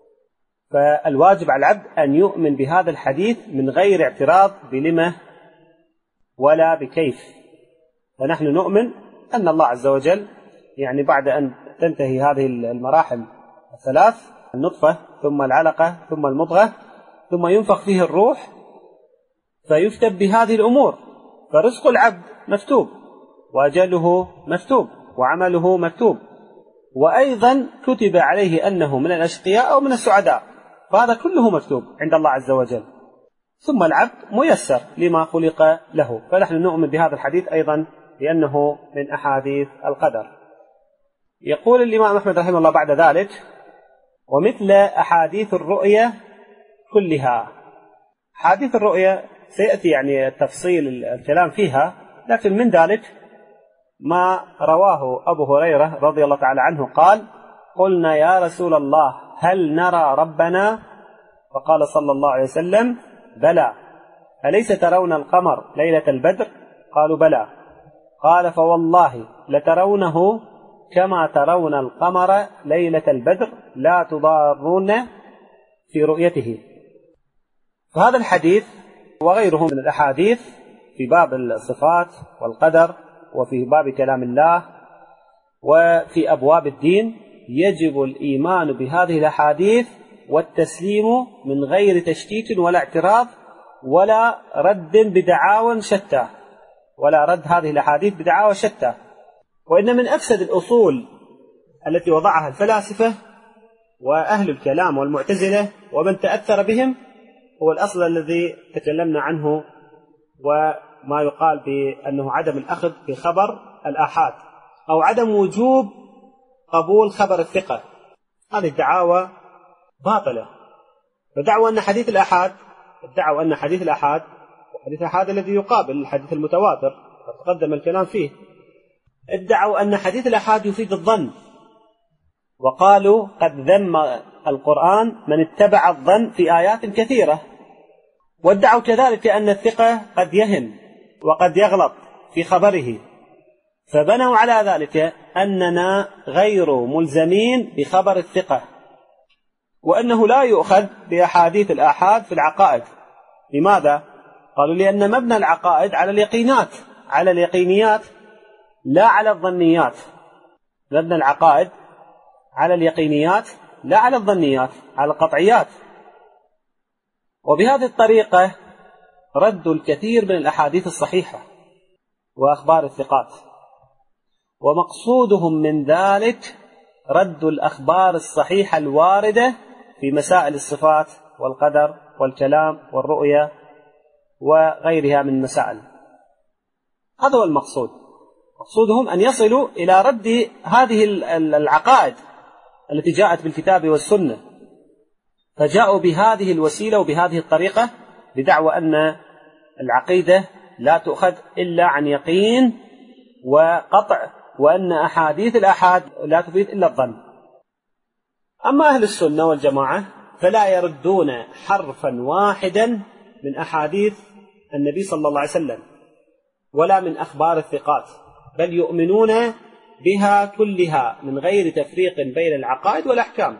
فالواجب على العبد أن يؤمن بهذا الحديث من غير اعتراض بلمه ولا بكيف. فنحن نؤمن أن الله عز وجل بعد أن تنتهي هذه المراحل الثلاث، النطفة ثم العلقة ثم المضغة ثم ينفخ فيه الروح، فيفتب بهذه الأمور، فرزق العبد مكتوب، وأجله مكتوب، وعمله مكتوب، وأيضا كتب عليه أنه من الأشقياء أو من السعداء، فهذا كله مكتوب عند الله عز وجل. ثم العبد ميسر لما خلق له. فنحن نؤمن بهذا الحديث أيضا لأنه من أحاديث القدر. يقول الإمام أحمد رحمه الله بعد ذلك: ومثل أحاديث الرؤية كلها. حديث الرؤية سيأتي تفصيل الكلام فيها، لكن من ذلك ما رواه أبو هريرة رضي الله تعالى عنه قال: قلنا يا رسول الله هل نرى ربنا؟ فقال صلى الله عليه وسلم: بلى، أليس ترون القمر ليلة البدر؟ قالوا بلى. قال: فوالله لترونه كما ترون القمر ليلة البدر لا تضارون في رؤيته. فهذا الحديث وغيره من الأحاديث في باب الصفات والقدر وفي باب كلام الله وفي أبواب الدين يجب الإيمان بهذه الأحاديث والتسليم من غير تشتيت ولا اعتراض ولا رد بدعاوى شتى، ولا رد هذه الأحاديث بدعاوى شتى. وإن من أفسد الأصول التي وضعها الفلاسفة وأهل الكلام والمعتزلة ومن تأثر بهم هو الأصل الذي تكلمنا عنه، وما يقال بأنه عدم الأخذ بخبر الآحاد أو عدم وجوب قبول خبر الثقة. هذه الدعاوى باطلة. فدعوا أن حديث الآحاد، ادعوا أن حديث الآحاد وحديث الآحاد الذي يقابل الحديث المتواتر وتقدم الكلام فيه، ادعوا أن حديث الآحاد يفيد الظن، وقالوا قد ذم القرآن من اتبع الظن في آيات كثيرة، وادعوا كذلك أن الثقة قد يهم وقد يغلط في خبره، فبنوا على ذلك أننا غير ملزمين بخبر الثقة، وأنه لا يؤخذ بأحاديث الآحاد في العقائد. لماذا؟ قالوا لأن مبنى العقائد على اليقينات، على اليقينيات لا على الظنيات. مبنى العقائد على اليقينيات لا على الظنيات، على القطعيات. وبهذه الطريقة ردوا الكثير من الأحاديث الصحيحة وأخبار الثقات، ومقصودهم من ذلك رد الأخبار الصحيحة الواردة في مسائل الصفات والقدر والكلام والرؤية وغيرها من المسائل. هذا هو المقصود. مقصودهم أن يصلوا إلى رد هذه العقائد التي جاءت بالكتاب والسنة، فجاءوا بهذه الوسيلة وبهذه الطريقة بدعوى أن العقيدة لا تؤخذ إلا عن يقين وقطع، وأن أحاديث الآحاد لا تفيد إلا الظن. أما أهل السنة والجماعة فلا يردون حرفا واحدا من أحاديث النبي صلى الله عليه وسلم ولا من أخبار الثقات، بل يؤمنون بها كلها من غير تفريق بين العقائد والأحكام،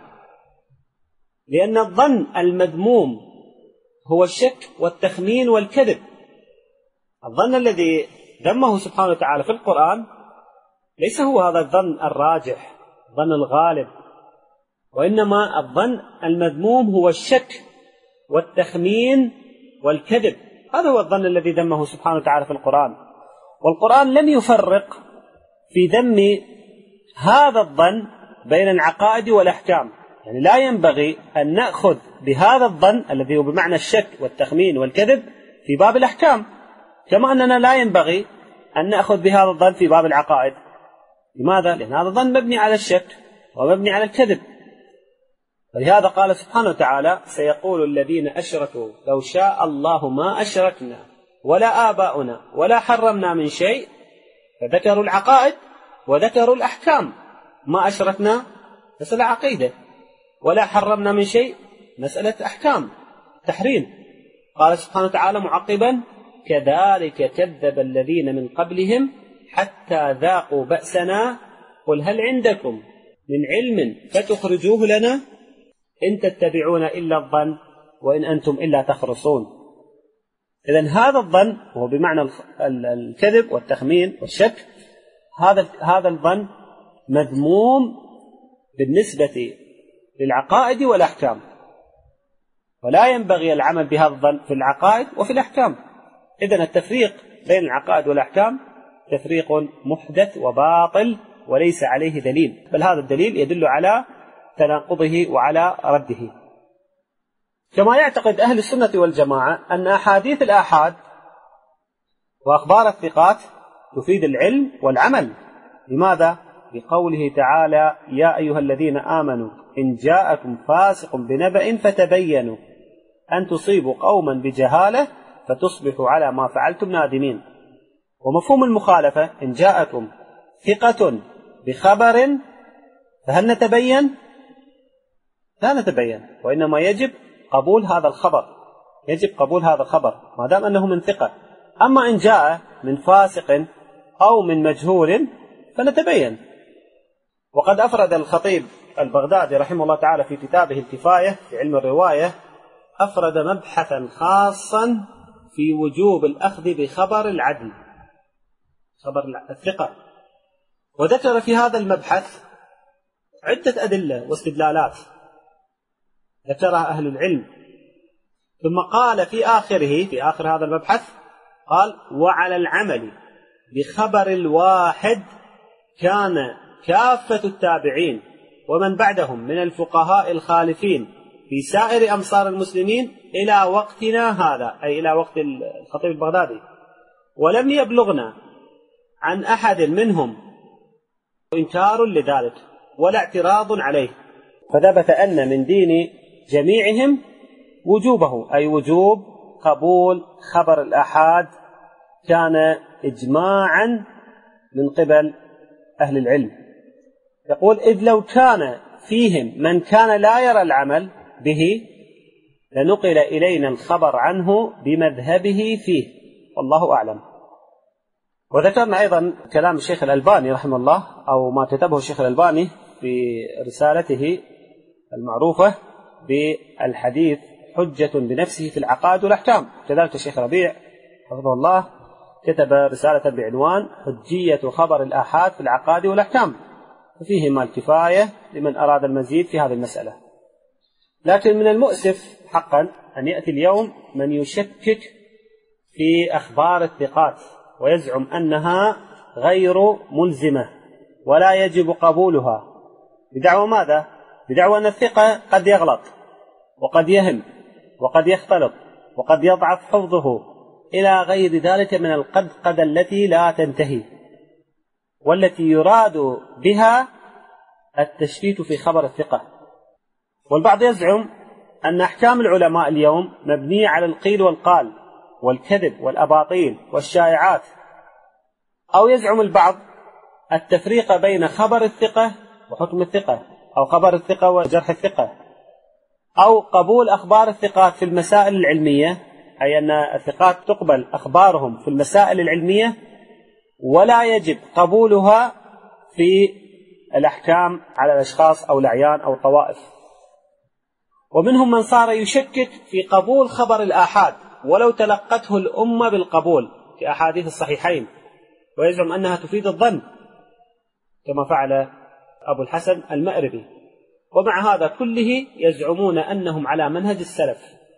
لأن الظن المذموم هو الشك والتخمين والكذب. الظن الذي ذمه سبحانه وتعالى في القرآن ليس هو هذا الظن الراجح، الظن الغالب، وإنما الظن المذموم هو الشك والتخمين والكذب. هذا هو الظن الذي ذمه سبحانه وتعالى في القرآن. والقرآن لم يفرق في ذم هذا الظن بين العقائد والأحكام، يعني لا ينبغي أن نأخذ بهذا الظن الذي هو بمعنى الشك والتخمين والكذب في باب الأحكام، كما أننا لا ينبغي أن نأخذ بهذا الظن في باب العقائد. لماذا؟ لأن هذا الظن مبني على الشك ومبني على الكذب. ولهذا قال سبحانه وتعالى: سيقول الذين أشركوا لو شاء الله ما أشركنا ولا آباؤنا ولا حرمنا من شيء، فذكروا العقائد وذكروا الأحكام. ما أشركنا مسألة عقيدة، ولا حرمنا من شيء مسألة أحكام تحريم. قال سبحانه وتعالى معقبا: كذلك كذب الذين من قبلهم حتى ذاقوا بأسنا قل هل عندكم من علم فتخرجوه لنا إن تتبعون إلا الظن وإن أنتم إلا تخرصون. إذن هذا الظن هو بمعنى الكذب والتخمين والشك، هذا الظن مذموم بالنسبة للعقائد والأحكام، ولا ينبغي العمل بهذا الظن في العقائد وفي الأحكام. إذن التفريق بين العقائد والأحكام تفريق محدث وباطل وليس عليه دليل، بل هذا الدليل يدل على تناقضه وعلى رده. كما يعتقد أهل السنة والجماعة أن أحاديث الآحاد وأخبار الثقات تفيد العلم والعمل. لماذا؟ بقوله تعالى: يا أيها الذين آمنوا إن جاءكم فاسق بنبأ فتبينوا أن تصيبوا قوما بجهالة فتصبحوا على ما فعلتم نادمين. ومفهوم المخالفة: إن جاءكم ثقة بخبر فهل نتبين؟ لا نتبين، وإنما يجب قبول هذا الخبر، يجب قبول هذا الخبر ما دام أنه من ثقة. أما إن جاء من فاسق أو من مجهول فنتبين. وقد أفرد الخطيب البغدادي رحمه الله تعالى في كتابه الكفاية في علم الرواية، أفرد مبحثا خاصا في وجوب الأخذ بخبر العدل، خبر الثقة. وذكر في هذا المبحث عدة أدلة واستدلالات ذكرها أهل العلم، ثم قال في آخر هذا المبحث قال: وعلى العمل بخبر الواحد كان كافة التابعين ومن بعدهم من الفقهاء الخالفين في سائر أمصار المسلمين إلى وقتنا هذا، أي إلى وقت الخطيب البغدادي، ولم يبلغنا عن أحد منهم إنكار لذلك ولا اعتراض عليه، فثبت أن من دين جميعهم وجوبه، أي وجوب قبول خبر الآحاد كان إجماعا من قبل أهل العلم. يقول: إذ لو كان فيهم من كان لا يرى العمل به لنقل إلينا الخبر عنه بمذهبه فيه، والله أعلم. وذكرنا أيضا كلام الشيخ الألباني رحمه الله، أو ما كتبه الشيخ الألباني في رسالته المعروفة بالحديث حجة بنفسه في العقائد والأحكام. كذلك الشيخ ربيع حفظه الله كتب رسالة بعنوان حجية خبر الآحاد في العقائد والأحكام، وفيهما الكفاية لمن أراد المزيد في هذه المسألة. لكن من المؤسف حقا أن يأتي اليوم من يشكك في أخبار الثقات ويزعم أنها غير ملزمة ولا يجب قبولها، بدعوى ماذا؟ بدعوى أن الثقة قد يغلط وقد يهم وقد يختلط وقد يضعف حفظه إلى غير ذلك من القدقد التي لا تنتهي، والتي يراد بها التشكيك في خبر الثقة. والبعض يزعم أن أحكام العلماء اليوم مبنية على القيل والقال والكذب والأباطيل والشائعات، أو يزعم البعض التفريق بين خبر الثقة وحكم الثقة، أو خبر الثقة وجرح الثقة، أو قبول أخبار الثقات في المسائل العلمية، أي أن الثقات تقبل أخبارهم في المسائل العلمية ولا يجب قبولها في الأحكام على الأشخاص أو الأعيان أو الطوائف. ومنهم من صار يشكك في قبول خبر الآحاد ولو تلقته الأمة بالقبول كأحاديث الصحيحين، ويزعم أنها تفيد الظن كما فعل أبو الحسن المأربي. ومع هذا كله يزعمون أنهم على منهج السلف،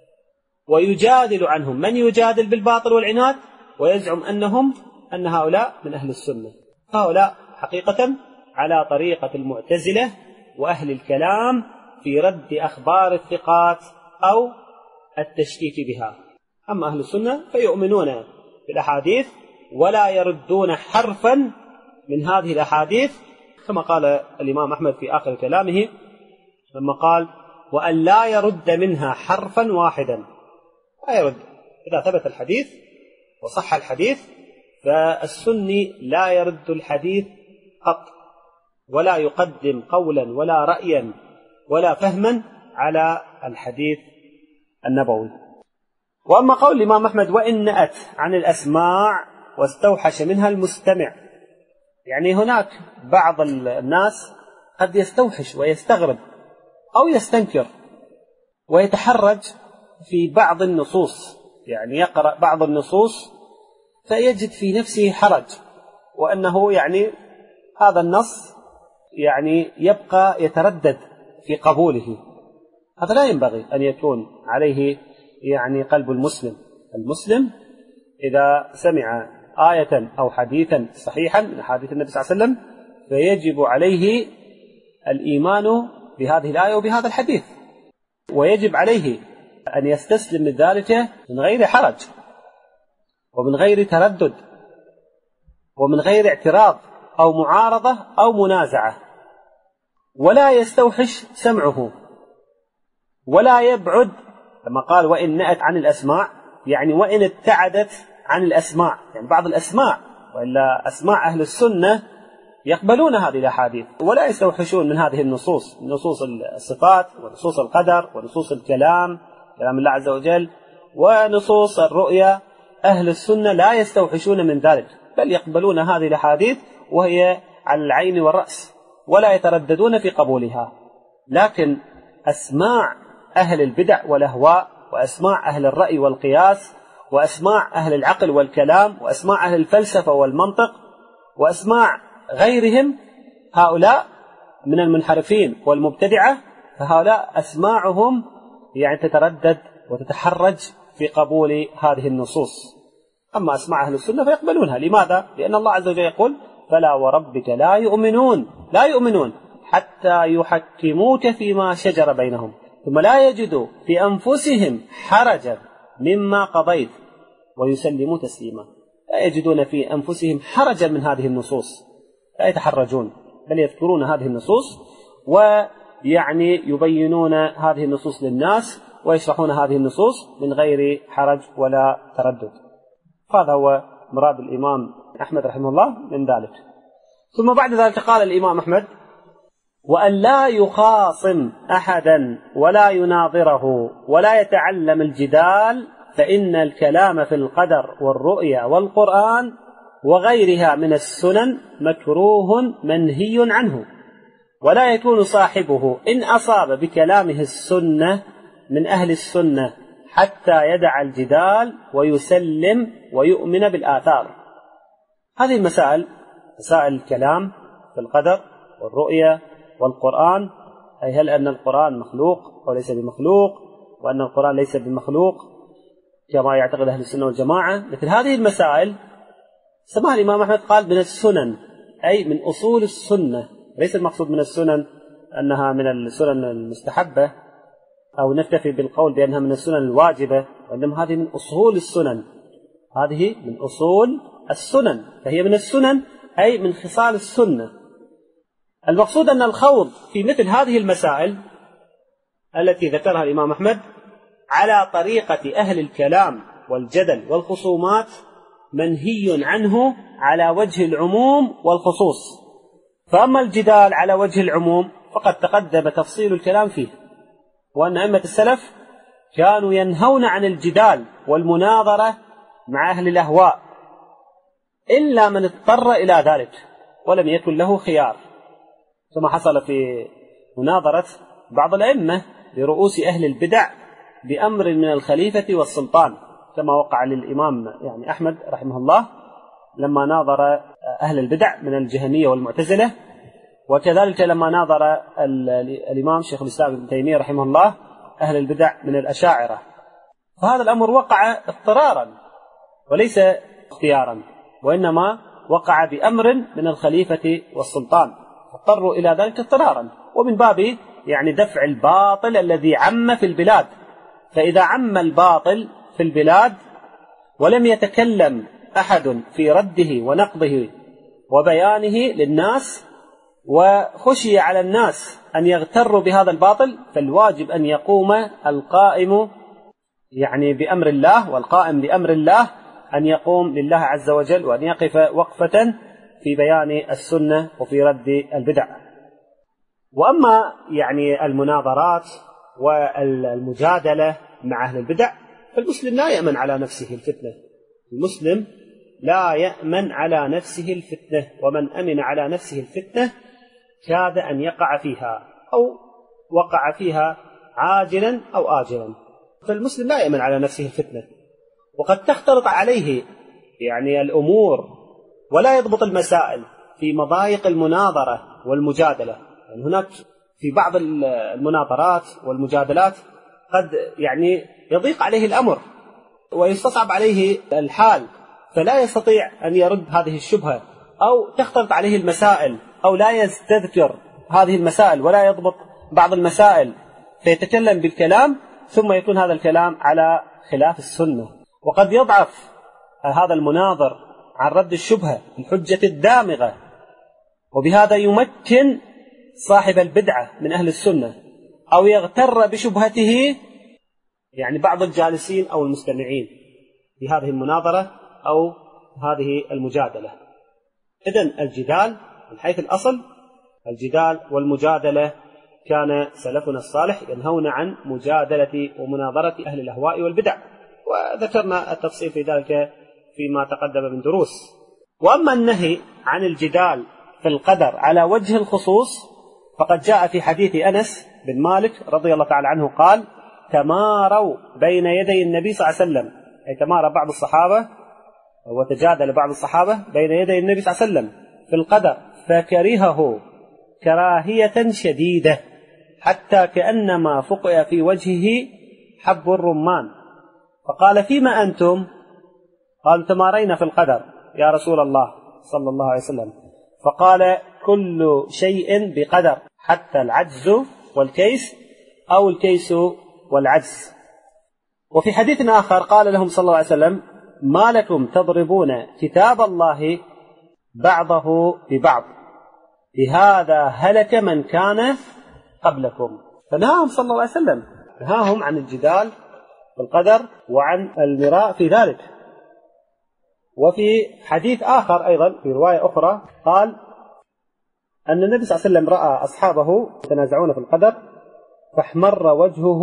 ويجادل عنهم من يجادل بالباطل والعناد، ويزعم أن هؤلاء من أهل السنة. هؤلاء حقيقة على طريقة المعتزلة وأهل الكلام في رد أخبار الثقات أو التشكيك بها. أما أهل السنة فيؤمنون بالأحاديث ولا يردون حرفا من هذه الأحاديث، كما قال الإمام أحمد في آخر كلامه لما قال: وأن لا يرد منها حرفا واحدا. لا يرد، إذا ثبت الحديث وصح الحديث فالسني لا يرد الحديث قط، ولا يقدم قولا ولا رأيا ولا فهما على الحديث النبوي. وأما قول الإمام أحمد: وإن نأت عن الأسماع واستوحش منها المستمع، يعني هناك بعض الناس قد يستوحش ويستغرب أو يستنكر ويتحرج في بعض النصوص، يعني يقرأ بعض النصوص فيجد في نفسه حرج، وأنه يعني هذا النص يعني يبقى يتردد في قبوله. هذا لا ينبغي أن يكون عليه يعني قلب المسلم. المسلم إذا سمع آية أو حديثا صحيحا من حديث النبي صلى الله عليه وسلم فيجب عليه الإيمان بهذه الآية وبهذا الحديث، ويجب عليه أن يستسلم من ذلك من غير حرج ومن غير تردد ومن غير اعتراض أو معارضة أو منازعة، ولا يستوحش سمعه ولا يبعد. لما قال وإن نأت عن الأسماع، يعني وإن ابتعدت عن الأسماع، يعني بعض الأسماع، وإلا أسماع أهل السنة يقبلون هذه الأحاديث ولا يستوحشون من هذه النصوص، نصوص الصفات ونصوص القدر ونصوص الكلام، كلام الله عز وجل، ونصوص الرؤيا. أهل السنة لا يستوحشون من ذلك، بل يقبلون هذه الأحاديث وهي على العين والرأس ولا يترددون في قبولها. لكن أسماع أهل البدع والأهواء، وأسماع أهل الرأي والقياس، وأسماع أهل العقل والكلام، وأسماع أهل الفلسفة والمنطق، وأسماع غيرهم هؤلاء من المنحرفين والمبتدعة، فهؤلاء أسماعهم يعني تتردد وتتحرج في قبول هذه النصوص. أما أسماع أهل السنة فيقبلونها. لماذا؟ لأن الله عز وجل يقول: فلا وربك لا يؤمنون حتى يحكموك فيما شجر بينهم ثم لا يجدوا في أنفسهم حرجا مما قضيت ويسلموا تسليما. لا يجدون في أنفسهم حرجا من هذه النصوص، لا يتحرجون، بل يذكرون هذه النصوص ويعني يبينون هذه النصوص للناس ويشرحون هذه النصوص من غير حرج ولا تردد. هذا هو مراد الإمام أحمد رحمه الله من ذلك. ثم بعد ذلك قال الإمام أحمد: وأن لا يخاصم أحدا ولا يناظره ولا يتعلم الجدال، فإن الكلام في القدر والرؤيا والقرآن وغيرها من السنن مكروه منهي عنه، ولا يكون صاحبه إن أصاب بكلامه السنة من أهل السنة حتى يدع الجدال ويسلم ويؤمن بالآثار. هذه المسائل، مسائل الكلام في القدر والرؤيا والقرآن، أي هل أن القرآن مخلوق وليس بمخلوق، وأن القرآن ليس بمخلوق كما يعتقد أهل السنة والجماعة، مثل هذه المسائل سماها الإمام أحمد قال من السنن، أي من أصول السنة. ليس المقصود من السنن أنها من السنن المستحبة أو نكتفي بالقول بأنها من السنن الواجبة، وإنما هذه من أصول السنن، هذه من أصول السنن، فهي من السنن أي من خصال السنة. المقصود أن الخوض في مثل هذه المسائل التي ذكرها الإمام أحمد على طريقة أهل الكلام والجدل والخصومات منهي عنه على وجه العموم والخصوص. فأما الجدال على وجه العموم فقد تقدم تفصيل الكلام فيه، وأن أئمة السلف كانوا ينهون عن الجدال والمناظرة مع أهل الأهواء إلا من اضطر إلى ذلك ولم يكن له خيار، كما حصل في مناظرة بعض الأئمة لرؤوس أهل البدع بأمر من الخليفة والسلطان، كما وقع للإمام يعني أحمد رحمه الله لما ناظر أهل البدع من الجهمية والمعتزلة، وكذلك لما ناظر الإمام شيخ الإسلام ابن تيمية رحمه الله أهل البدع من الأشاعرة. فهذا الأمر وقع اضطرارا وليس اختيارا، وإنما وقع بأمر من الخليفة والسلطان، اضطروا إلى ذلك اضطرارا، ومن باب يعني دفع الباطل الذي عم في البلاد. فإذا عم الباطل في البلاد ولم يتكلم أحد في رده ونقضه وبيانه للناس، وخشي على الناس أن يغتروا بهذا الباطل، فالواجب أن يقوم القائم يعني بأمر الله والقائم لأمر الله أن يقوم لله عز وجل، وأن يقف وقفة في بيان السنة وفي رد البدع. وأما يعني المناظرات والمجادلة مع أهل البدع فالمسلم لا يأمن على نفسه الفتنة، المسلم لا يأمن على نفسه الفتنة، ومن أمن على نفسه الفتنة كاد أن يقع فيها أو وقع فيها عاجلا أو آجلا. فالمسلم لا يأمن على نفسه الفتنة، وقد تختلط عليه يعني الأمور ولا يضبط المسائل في مضايق المناظرة والمجادلة. يعني هناك في بعض المناظرات والمجادلات قد يعني يضيق عليه الأمر ويستصعب عليه الحال، فلا يستطيع أن يرد هذه الشبهة، أو تختلط عليه المسائل، أو لا يستذكر هذه المسائل ولا يضبط بعض المسائل، فيتكلم بالكلام ثم يكون هذا الكلام على خلاف السنة. وقد يضعف هذا المناظر عن رد الشبهة الحجة الدامغة، وبهذا يمكن صاحب البدعة من أهل السنة، أو يغتر بشبهته يعني بعض الجالسين أو المستمعين في هذه المناظرة أو هذه المجادلة. إذن الجدال من حيث الأصل، الجدال والمجادلة كان سلفنا الصالح ينهون عن مجادلة ومناظرة أهل الأهواء والبدع، وذكرنا التفصيل في ذلك فيما تقدم من دروس. وأما النهي عن الجدال في القدر على وجه الخصوص فقد جاء في حديث أنس بن مالك رضي الله تعالى عنه قال: تماروا بين يدي النبي صلى الله عليه وسلم، أي تمارى بعض الصحابة وتجادل بعض الصحابة بين يدي النبي صلى الله عليه وسلم، في القدر فكرهه كراهية شديدة حتى كأنما فقئ في وجهه حب الرمان، فقال: فيما أنتم؟ قالوا: تمارينا في القدر يا رسول الله صلى الله عليه وسلم. فقال: كل شيء بقدر حتى العجز والكيس، أو الكيس والعجز. وفي حديث آخر قال لهم صلى الله عليه وسلم: ما لكم تضربون كتاب الله بعضه ببعض، بهذا هلك من كان قبلكم. فنهاهم صلى الله عليه وسلم، نهاهم عن الجدال بالقدر وعن المراء في ذلك. وفي حديث آخر أيضا في رواية أخرى قال أن النبي صلى الله عليه وسلم رأى أصحابه يتنازعون في القدر فاحمر وجهه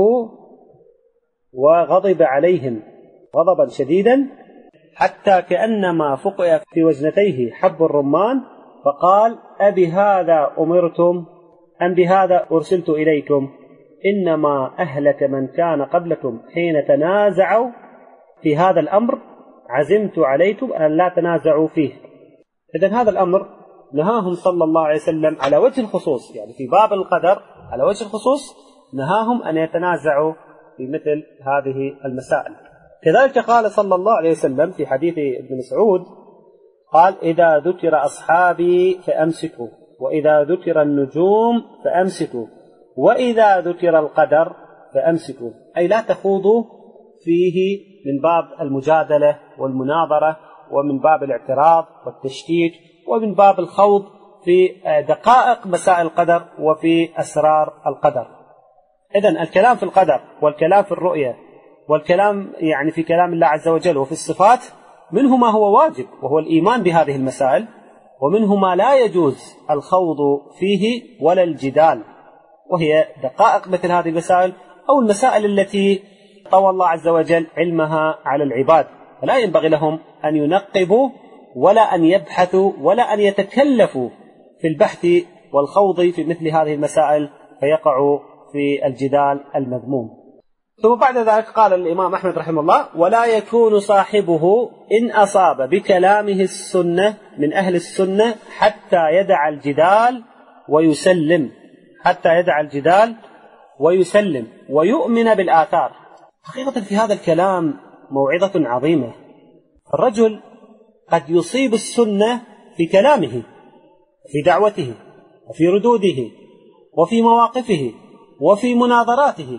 وغضب عليهم غضبا شديدا حتى كأنما فقئ في وجنتيه حب الرمان، فقال: أبهذا أمرتم أم بهذا أرسلت إليكم؟ إنما أهلك من كان قبلكم حين تنازعوا في هذا الأمر، عزمت عليكم أن لا تنازعوا فيه. إذن هذا الأمر نهاهم صلى الله عليه وسلم على وجه الخصوص، يعني في باب القدر على وجه الخصوص نهاهم أن يتنازعوا في مثل هذه المسائل. كذلك قال صلى الله عليه وسلم في حديث ابن مسعود قال: إذا ذكر أصحابي فأمسكوا، وإذا ذكر النجوم فأمسكوا، وإذا ذكر القدر فأمسكوا، أي لا تخوضوا فيه من باب المجادلة والمناظرة، ومن باب الاعتراض والتشكيك، ومن باب الخوض في دقائق مسائل القدر وفي أسرار القدر. إذن الكلام في القدر والكلام في الرؤية والكلام يعني في كلام الله عز وجل وفي الصفات، منه ما هو واجب وهو الإيمان بهذه المسائل، ومنه ما لا يجوز الخوض فيه ولا الجدال، وهي دقائق مثل هذه المسائل أو المسائل التي طوى الله عز وجل علمها على العباد، فلا ينبغي لهم أن ينقبوا ولا أن يبحثوا ولا أن يتكلفوا في البحث والخوض في مثل هذه المسائل فيقعوا في الجدال المذموم. ثم بعد ذلك قال الإمام أحمد رحمه الله: ولا يكون صاحبه إن أصاب بكلامه السنة من أهل السنة حتى يدع الجدال ويسلم، حتى يدع الجدال ويسلم ويؤمن بالآثار. حقيقة في هذا الكلام موعظة عظيمة. الرجل قد يصيب السنة في كلامه، في دعوته، وفي ردوده، وفي مواقفه، وفي مناظراته،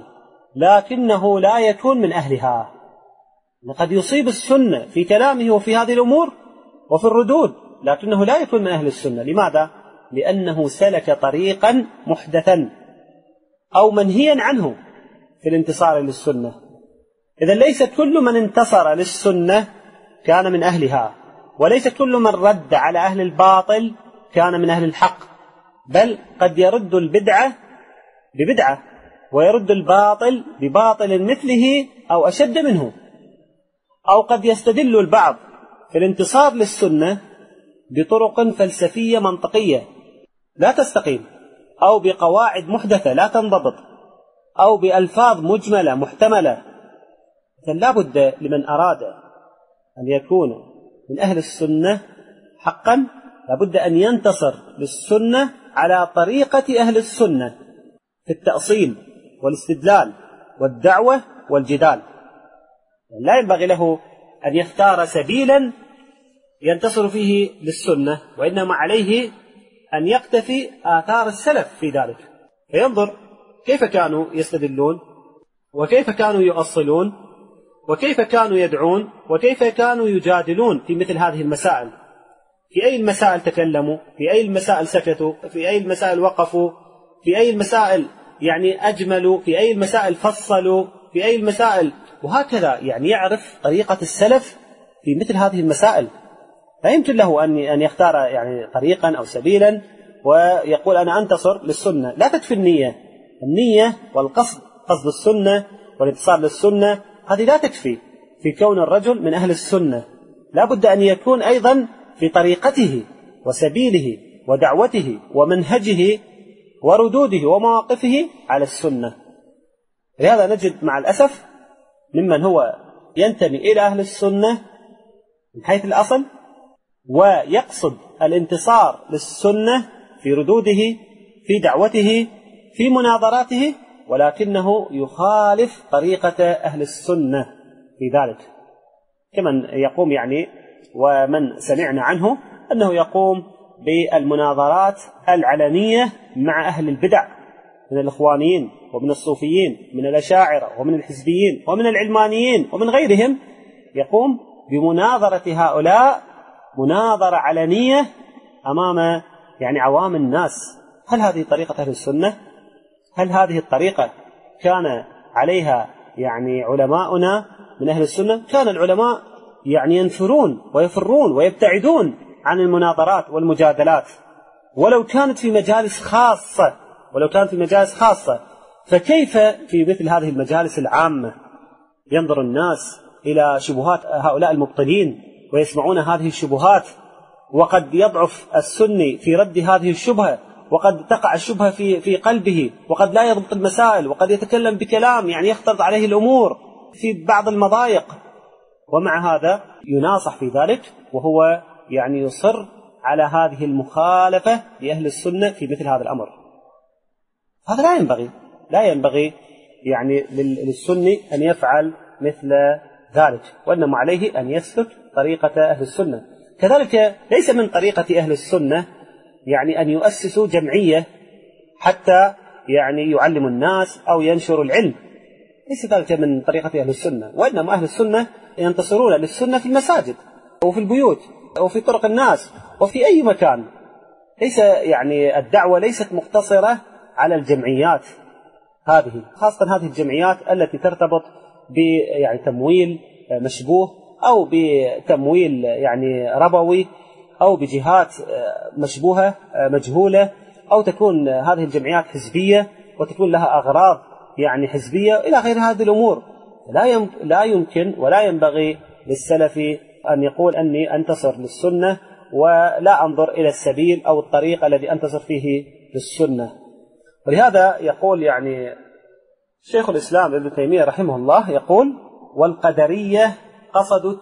لكنه لا يكون من أهلها. قد يصيب السنة في كلامه وفي هذه الأمور وفي الردود، لكنه لا يكون من أهل السنة. لماذا؟ لأنه سلك طريقا محدثا أو منهيا عنه في الانتصار للسنة. إذن ليس كل من انتصر للسنة كان من أهلها، وليس كل من رد على أهل الباطل كان من أهل الحق، بل قد يرد البدعة ببدعة ويرد الباطل بباطل مثله أو أشد منه، أو قد يستدل البعض في الانتصار للسنة بطرق فلسفية منطقية لا تستقيم، أو بقواعد محدثة لا تنضبط، أو بألفاظ مجملة محتملة. فلا بد لمن أراد أن يكون من أهل السنة حقا لابد أن ينتصر للسنة على طريقة أهل السنة في التأصيل والاستدلال والدعوة والجدال. لا ينبغي له أن يختار سبيلا ينتصر فيه للسنة، وإنما عليه أن يقتفي آثار السلف في ذلك، فينظر كيف كانوا يستدلون، وكيف كانوا يؤصلون، وكيف كانوا يدعون، وكيف كانوا يجادلون في مثل هذه المسائل. في أي المسائل تكلموا، في أي المسائل سكتوا، في أي المسائل وقفوا، في أي المسائل يعني أجملوا، في أي المسائل فصلوا، في أي المسائل، وهكذا. يعني يعرف طريقة السلف في مثل هذه المسائل. لا يمكن له أن يختار يعني طريقا أو سبيلا ويقول أنا أنتصر للسنة. لا تكفي النية والقصد، قصد السنة والانتصار للسنة، هذه لا تكفي في كون الرجل من أهل السنة. لا بد أن يكون أيضا في طريقته وسبيله ودعوته ومنهجه وردوده ومواقفه على السنة. لهذا نجد مع الأسف ممن هو ينتمي إلى أهل السنة من حيث الأصل ويقصد الانتصار للسنة في ردوده، في دعوته، في مناظراته، ولكنه يخالف طريقة أهل السنة في ذلك، كمن يقوم ومن سمعنا عنه أنه يقوم بالمناظرات العلنية مع أهل البدع من الإخوانيين ومن الصوفيين، من الأشاعرة ومن الحزبيين ومن العلمانيين ومن غيرهم، يقوم بمناظرة هؤلاء مناظرة علنية أمام عوام الناس. هل هذه طريقة أهل السنة؟ هل هذه الطريقة كان عليها علماؤنا من أهل السنة؟ كان العلماء ينفرون ويفرون ويبتعدون عن المناظرات والمجادلات، ولو كانت في مجالس خاصة، فكيف في مثل هذه المجالس العامة ينظر الناس إلى شبهات هؤلاء المبطلين ويسمعون هذه الشبهات، وقد يضعف السني في رد هذه الشبهة، وقد تقع الشبهة في قلبه، وقد لا يضبط المسائل، وقد يتكلم بكلام يختلط عليه الأمور في بعض المضايق، ومع هذا يناصح في ذلك، وهو يصر على هذه المخالفة لأهل السنة في مثل هذا الأمر. هذا لا ينبغي للسني أن يفعل مثل ذلك، وإنما عليه أن يسلك طريقة أهل السنة. كذلك ليس من طريقة أهل السنة أن يؤسسوا جمعية حتى يعلموا الناس أو ينشروا العلم، ليس ذلك من طريقة أهل السنة، وإنما أهل السنة ينتصرون للسنة في المساجد وفي البيوت وفي طرق الناس وفي أي مكان. ليس الدعوة ليست مقتصرة على الجمعيات هذه، خاصة هذه الجمعيات التي ترتبط بتمويل مشبوه أو بتمويل ربوي أو بجهات مشبوهة مجهولة، أو تكون هذه الجمعيات حزبية وتكون لها أغراض حزبية إلى غير هذه الأمور. لا يمكن ولا ينبغي للسلف أن يقول أني أنتصر للسنة ولا أنظر إلى السبيل أو الطريق الذي أنتصر فيه للسنة. ولهذا يقول شيخ الإسلام ابن تيمية رحمه الله، يقول: والقدرية قصدوا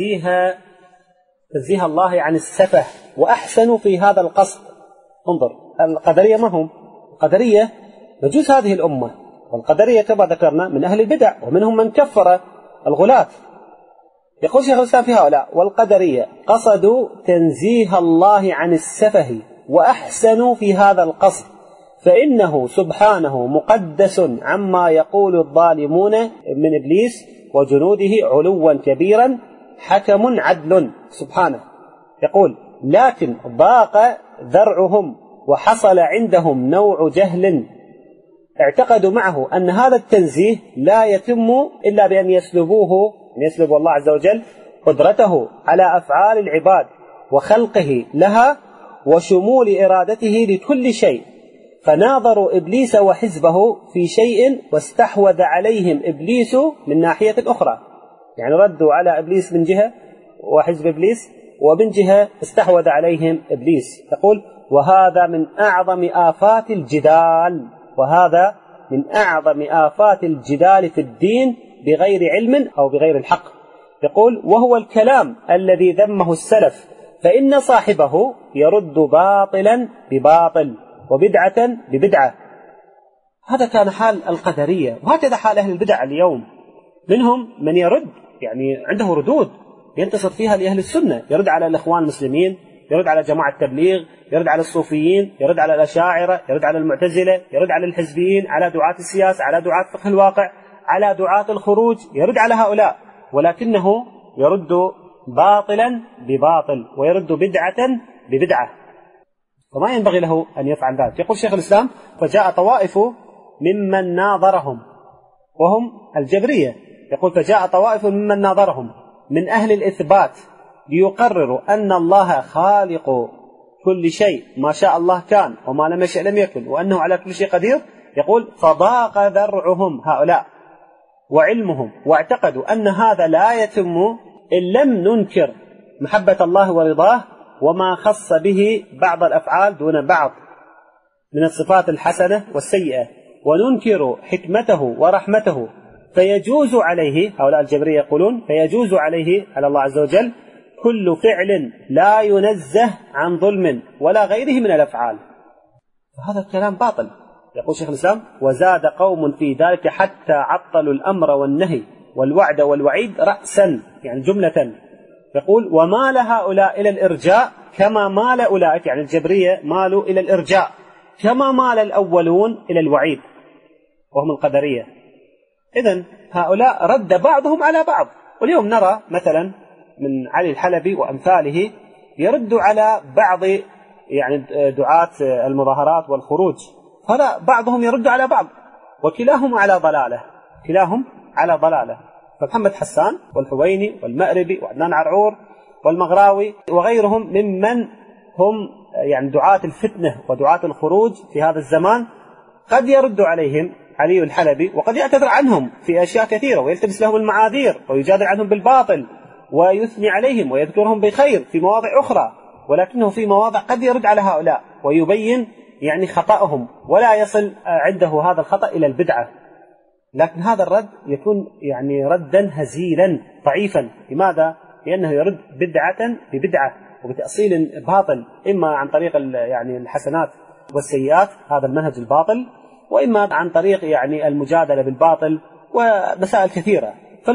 تنزيه الله عن السفه وأحسنوا في هذا القصد. انظر، القدرية ما هم؟ القدرية مجوس هذه الأمة، والقدرية كما ذكرنا من أهل البدع، ومنهم من كفر الغلاة. يقول شيخ الإسلام في هؤلاء: والقدرية قصدوا تنزيه الله عن السفه وأحسنوا في هذا القصد، فإنه سبحانه مقدس عما يقول الظالمون من إبليس وجنوده علوا كبيرا، حكم عدل سبحانه. يقول: لكن ضاق ذرعهم وحصل عندهم نوع جهل، اعتقدوا معه أن هذا التنزيه لا يتم إلا بأن يسلب الله عز وجل قدرته على أفعال العباد وخلقه لها وشمول إرادته لكل شيء، فناظروا إبليس وحزبه في شيء واستحوذ عليهم إبليس من ناحية أخرى، ردوا على إبليس من جهة وحزب إبليس، ومن جهة استحوذ عليهم إبليس. يقول: وهذا من أعظم آفات الجدال في الدين بغير علم أو بغير الحق. يقول: وهو الكلام الذي ذمه السلف، فإن صاحبه يرد باطلا بباطل وبدعة ببدعة. هذا كان حال القدرية، وهكذا حال أهل البدع اليوم. منهم من يرد عنده ردود ينتصر فيها لأهل السنة، يرد على الإخوان المسلمين، يرد على جماعة التبليغ، يرد على الصوفيين، يرد على الأشاعرة، يرد على المعتزلة، يرد على الحزبيين، على دعاة السياسة، على دعاة فقه الواقع، على دعاة الخروج، يرد على هؤلاء، ولكنه يرد باطلا بباطل ويرد بدعة ببدعة، وما ينبغي له أن يفعل ذلك. يقول شيخ الإسلام: فجاء طوائف ممن ناظرهم، وهم الجبرية. يقول: فجاء طوائف ممن ناظرهم من أهل الإثبات ليقرروا أن الله خالق كل شيء، ما شاء الله كان وما لم يشأ لم يكن، وأنه على كل شيء قدير. يقول: فضاق ذرعهم هؤلاء وعلمهم، واعتقدوا أن هذا لا يتم إن لم ننكر محبة الله ورضاه وما خص به بعض الأفعال دون بعض من الصفات الحسنة والسيئة، وننكر حكمته ورحمته، فيجوز عليه، هؤلاء الجبرية يقولون، فيجوز عليه على الله عز وجل كل فعل لا ينزه عن ظلم ولا غيره من الأفعال. فهذا الكلام باطل. يقول شيخ الإسلام: وزاد قوم في ذلك حتى عطلوا الأمر والنهي والوعد والوعيد رأسا، يعني جملة. يقول: ومال هؤلاء إلى الإرجاء كما مال أولئك، يعني الجبرية مالوا إلى الإرجاء كما مال الأولون إلى الوعيد وهم القدرية. إذن هؤلاء رد بعضهم على بعض. واليوم نرى مثلا من علي الحلبي وأمثاله يرد على بعض يعني دعاة المظاهرات والخروج، هذا بعضهم يرد على بعض وكلاهم على ضلالة، كلاهم على ضلالة. فمحمد حسان والحويني والمأربي وعدنان عرعور والمغراوي وغيرهم ممن هم يعني دعاة الفتنة ودعاة الخروج في هذا الزمان، قد يرد عليهم علي الحلبي وقد يعتذر عنهم في أشياء كثيرة ويلتمس لهم المعاذير ويجادل عنهم بالباطل ويثني عليهم ويذكرهم بخير في مواضع أخرى، ولكنه في مواضع قد يرد على هؤلاء ويبين يعني خطأهم ولا يصل عنده هذا الخطأ إلى البدعة. لكن هذا الرد يكون يعني ردا هزيلا ضعيفا. لماذا؟ لأنه يرد بدعة ببدعة وبتأصيل باطل، إما عن طريق يعني الحسنات والسيئات، هذا المنهج الباطل، وإما عن طريق يعني المجادلة بالباطل ومسائل كثيرة.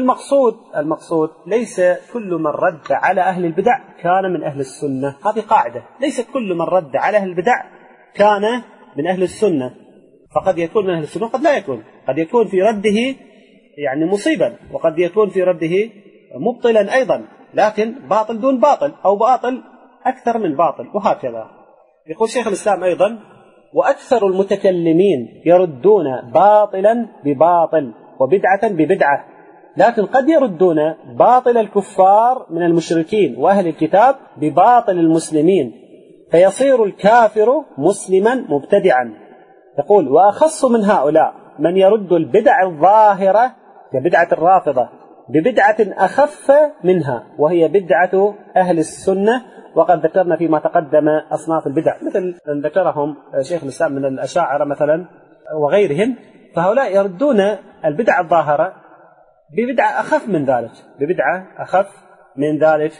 فالمقصود ليس كل من رد على أهل البدع كان من أهل السنة، هذه قاعدة. ليس كل من رد على أهل البدع كان من أهل السنة، فقد يكون من أهل السنة وقد لا يكون، قد يكون في رده يعني مصيبا وقد يكون في رده مبطلا أيضا، لكن باطل دون باطل أو باطل أكثر من باطل، وهكذا. يقول شيخ الإسلام أيضا: وأكثر المتكلمين يردون باطلا بباطل وبدعة ببدعة، لكن قد يردون باطل الكفار من المشركين وأهل الكتاب بباطل المسلمين، فيصير الكافر مسلما مبتدعا. يقول: وأخص من هؤلاء من يرد البدع الظاهرة كبدعة الرافضة ببدعة أخف منها، وهي بدعة أهل السنة. وقد ذكرنا فيما تقدم أصناف البدع مثل ذكرهم شيخ الإسلام من الأشاعرة مثلا وغيرهم، فهؤلاء يردون البدع الظاهرة ببدعة أخف من ذلك، ببدعة أخف من ذلك،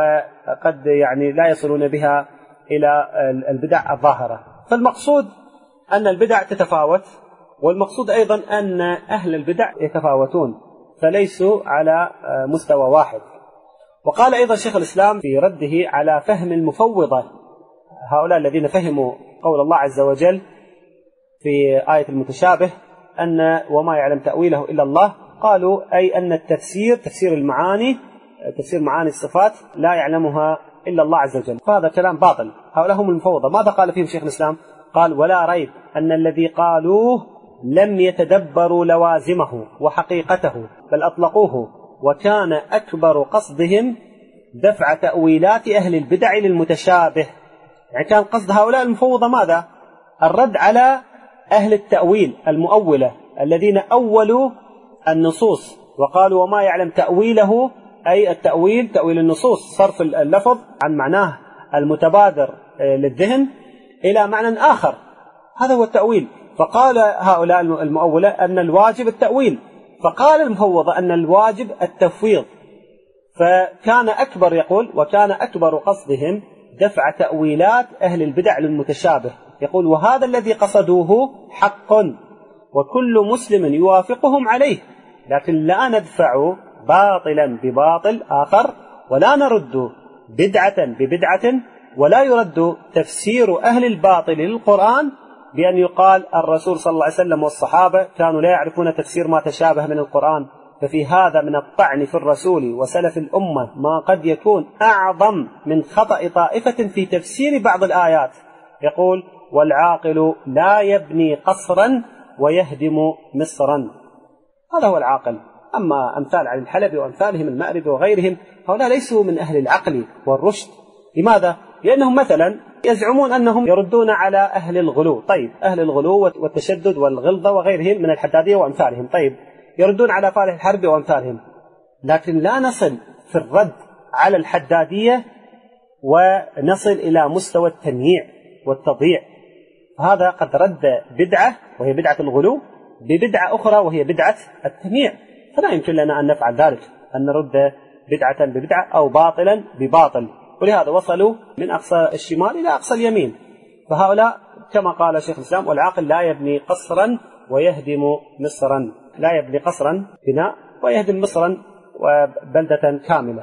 وقد يعني لا يصلون بها إلى البدع الظاهرة. فالمقصود أن البدع تتفاوت، والمقصود أيضا أن أهل البدع يتفاوتون فليسوا على مستوى واحد. وقال أيضا شيخ الإسلام في رده على فهم المفوضة، هؤلاء الذين فهموا قول الله عز وجل في آية المتشابه أن وما يعلم تأويله إلا الله، قالوا أي أن تفسير المعاني، تفسير معاني الصفات لا يعلمها إلا الله عز وجل، فهذا كلام باطل. هؤلاء هم المفوضة. ماذا قال فيهم شيخ الإسلام؟ قال: ولا ريب أن الذي قالوه لم يتدبروا لوازمه وحقيقته بل أطلقوه، وكان أكبر قصدهم دفع تأويلات أهل البدع للمتشابه. يعني كان قصد هؤلاء المفوضة ماذا؟ الرد على أهل التأويل المؤولة الذين أولوا النصوص وقالوا وما يعلم تأويله، أي التأويل تأويل النصوص، صرف اللفظ عن معناه المتبادر للذهن إلى معنى آخر، هذا هو التأويل. فقال هؤلاء المؤولة أن الواجب التأويل، فقال المفوضة أن الواجب التفويض. فكان أكبر، يقول: وكان أكبر قصدهم دفع تأويلات أهل البدع للمتشابه. يقول: وهذا الذي قصدوه حق وكل مسلم يوافقهم عليه، لكن لا ندفع باطلا بباطل آخر، ولا نرد بدعة ببدعة، ولا يرد تفسير أهل الباطل للقرآن بأن يقال الرسول صلى الله عليه وسلم والصحابة كانوا لا يعرفون تفسير ما تشابه من القرآن. ففي هذا من الطعن في الرسول وسلف الأمة ما قد يكون أعظم من خطأ طائفة في تفسير بعض الآيات. يقول: والعاقل لا يبني قصرا ويهدم مصرا. هذا هو العاقل. أما أمثال علي الحلبي وأمثالهم المأربي وغيرهم، هؤلاء ليسوا من أهل العقل والرشد. لماذا؟ لأنهم مثلا يزعمون أنهم يردون على أهل الغلو. طيب، أهل الغلو والتشدد والغلظة وغيرهم من الحدادية وأمثالهم، طيب يردون على فالح الحرب وأمثالهم، لكن لا نصل في الرد على الحدادية ونصل إلى مستوى التمييع والتضييع. هذا قد رد بدعة وهي بدعة الغلو ببدعة أخرى وهي بدعة التمييع، فلا يمكن لنا أن نفعل ذلك، أن نرد بدعة ببدعة أو باطلا بباطل، ولهذا وصلوا من أقصى الشمال إلى أقصى اليمين. فهؤلاء كما قال شيخ الإسلام: والعاقل لا يبني قصرا ويهدم مصرا، لا يبني قصرا بناء ويهدم مصرا وبلدة كاملة.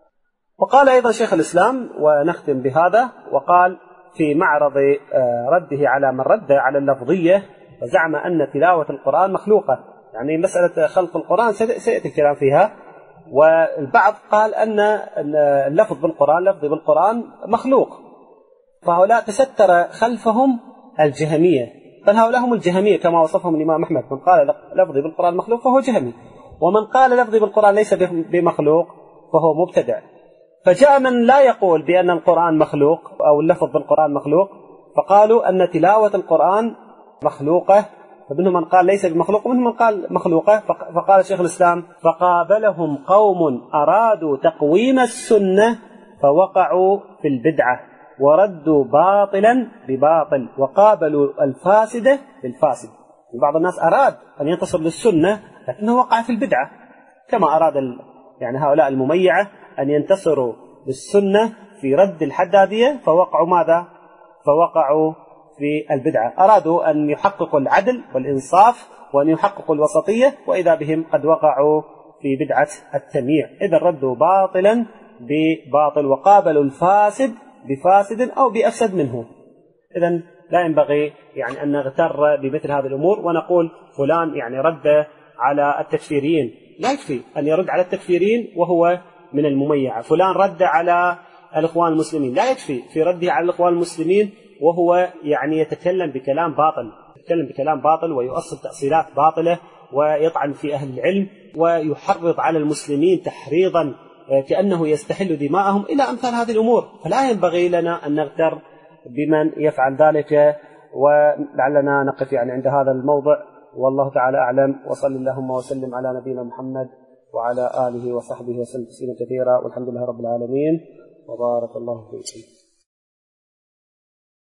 وقال أيضا شيخ الإسلام، ونختم بهذا، وقال في معرض رده على من رد على اللفظية وزعم أن تلاوة القرآن مخلوقة، يعني مسألة خلق القرآن سيأتي الكلام فيها، والبعض قال أن اللفظ بالقرآن، لفظ بالقرآن مخلوق، فهؤلاء تستر خلفهم الجهمية، بل هؤلاء هم الجهمية كما وصفهم الإمام أحمد: من قال لفظي بالقرآن مخلوق فهو جهمي، ومن قال لفظي بالقرآن ليس بمخلوق فهو مبتدع. فجاء من لا يقول بأن القرآن مخلوق أو اللفظ بالقرآن مخلوق، فقالوا أن تلاوة القرآن مخلوقة، فمنهم من قال ليس بمخلوق ومنهم من قال مخلوقة. فقال شيخ الإسلام: فقابلهم قوم أرادوا تقويم السنة فوقعوا في البدعة وردوا باطلا بباطل وقابلوا الفاسدة بالفاسد. بعض الناس أراد أن ينتصر للسنة لكنه وقع في البدعة، كما أراد يعني هؤلاء المميعة أن ينتصروا للسنة في رد الحدادية، فوقعوا ماذا؟ فوقعوا في البدعة. أرادوا أن يحققوا العدل والإنصاف وأن يحققوا الوسطية، وإذا بهم قد وقعوا في بدعة التمييع. إذا ردوا باطلا بباطل وقابلوا الفاسد بفاسد أو بأفسد منه. إذا لا ينبغي يعني أن نغتر بمثل هذه الأمور ونقول فلان يعني رد على التكفيريين. لا يكفي أن يرد على التكفيريين وهو من المميعة. فلان رد على الإخوان المسلمين، لا يكفي في رده على الإخوان المسلمين وهو يعني يتكلم بكلام باطل ويؤصل تأصيلات باطلة ويطعن في أهل العلم ويحرض على المسلمين تحريضا كأنه يستحل دماءهم إلى أمثال هذه الأمور. فلا ينبغي لنا أن نغتر بمن يفعل ذلك، ولعلنا نقف يعني عند هذا الموضع، والله تعالى أعلم. وصل اللهم وسلم على نبينا محمد وعلى آله وصحبه وسلم تسليما كثيرا، والحمد لله رب العالمين، وبارك الله فيكم.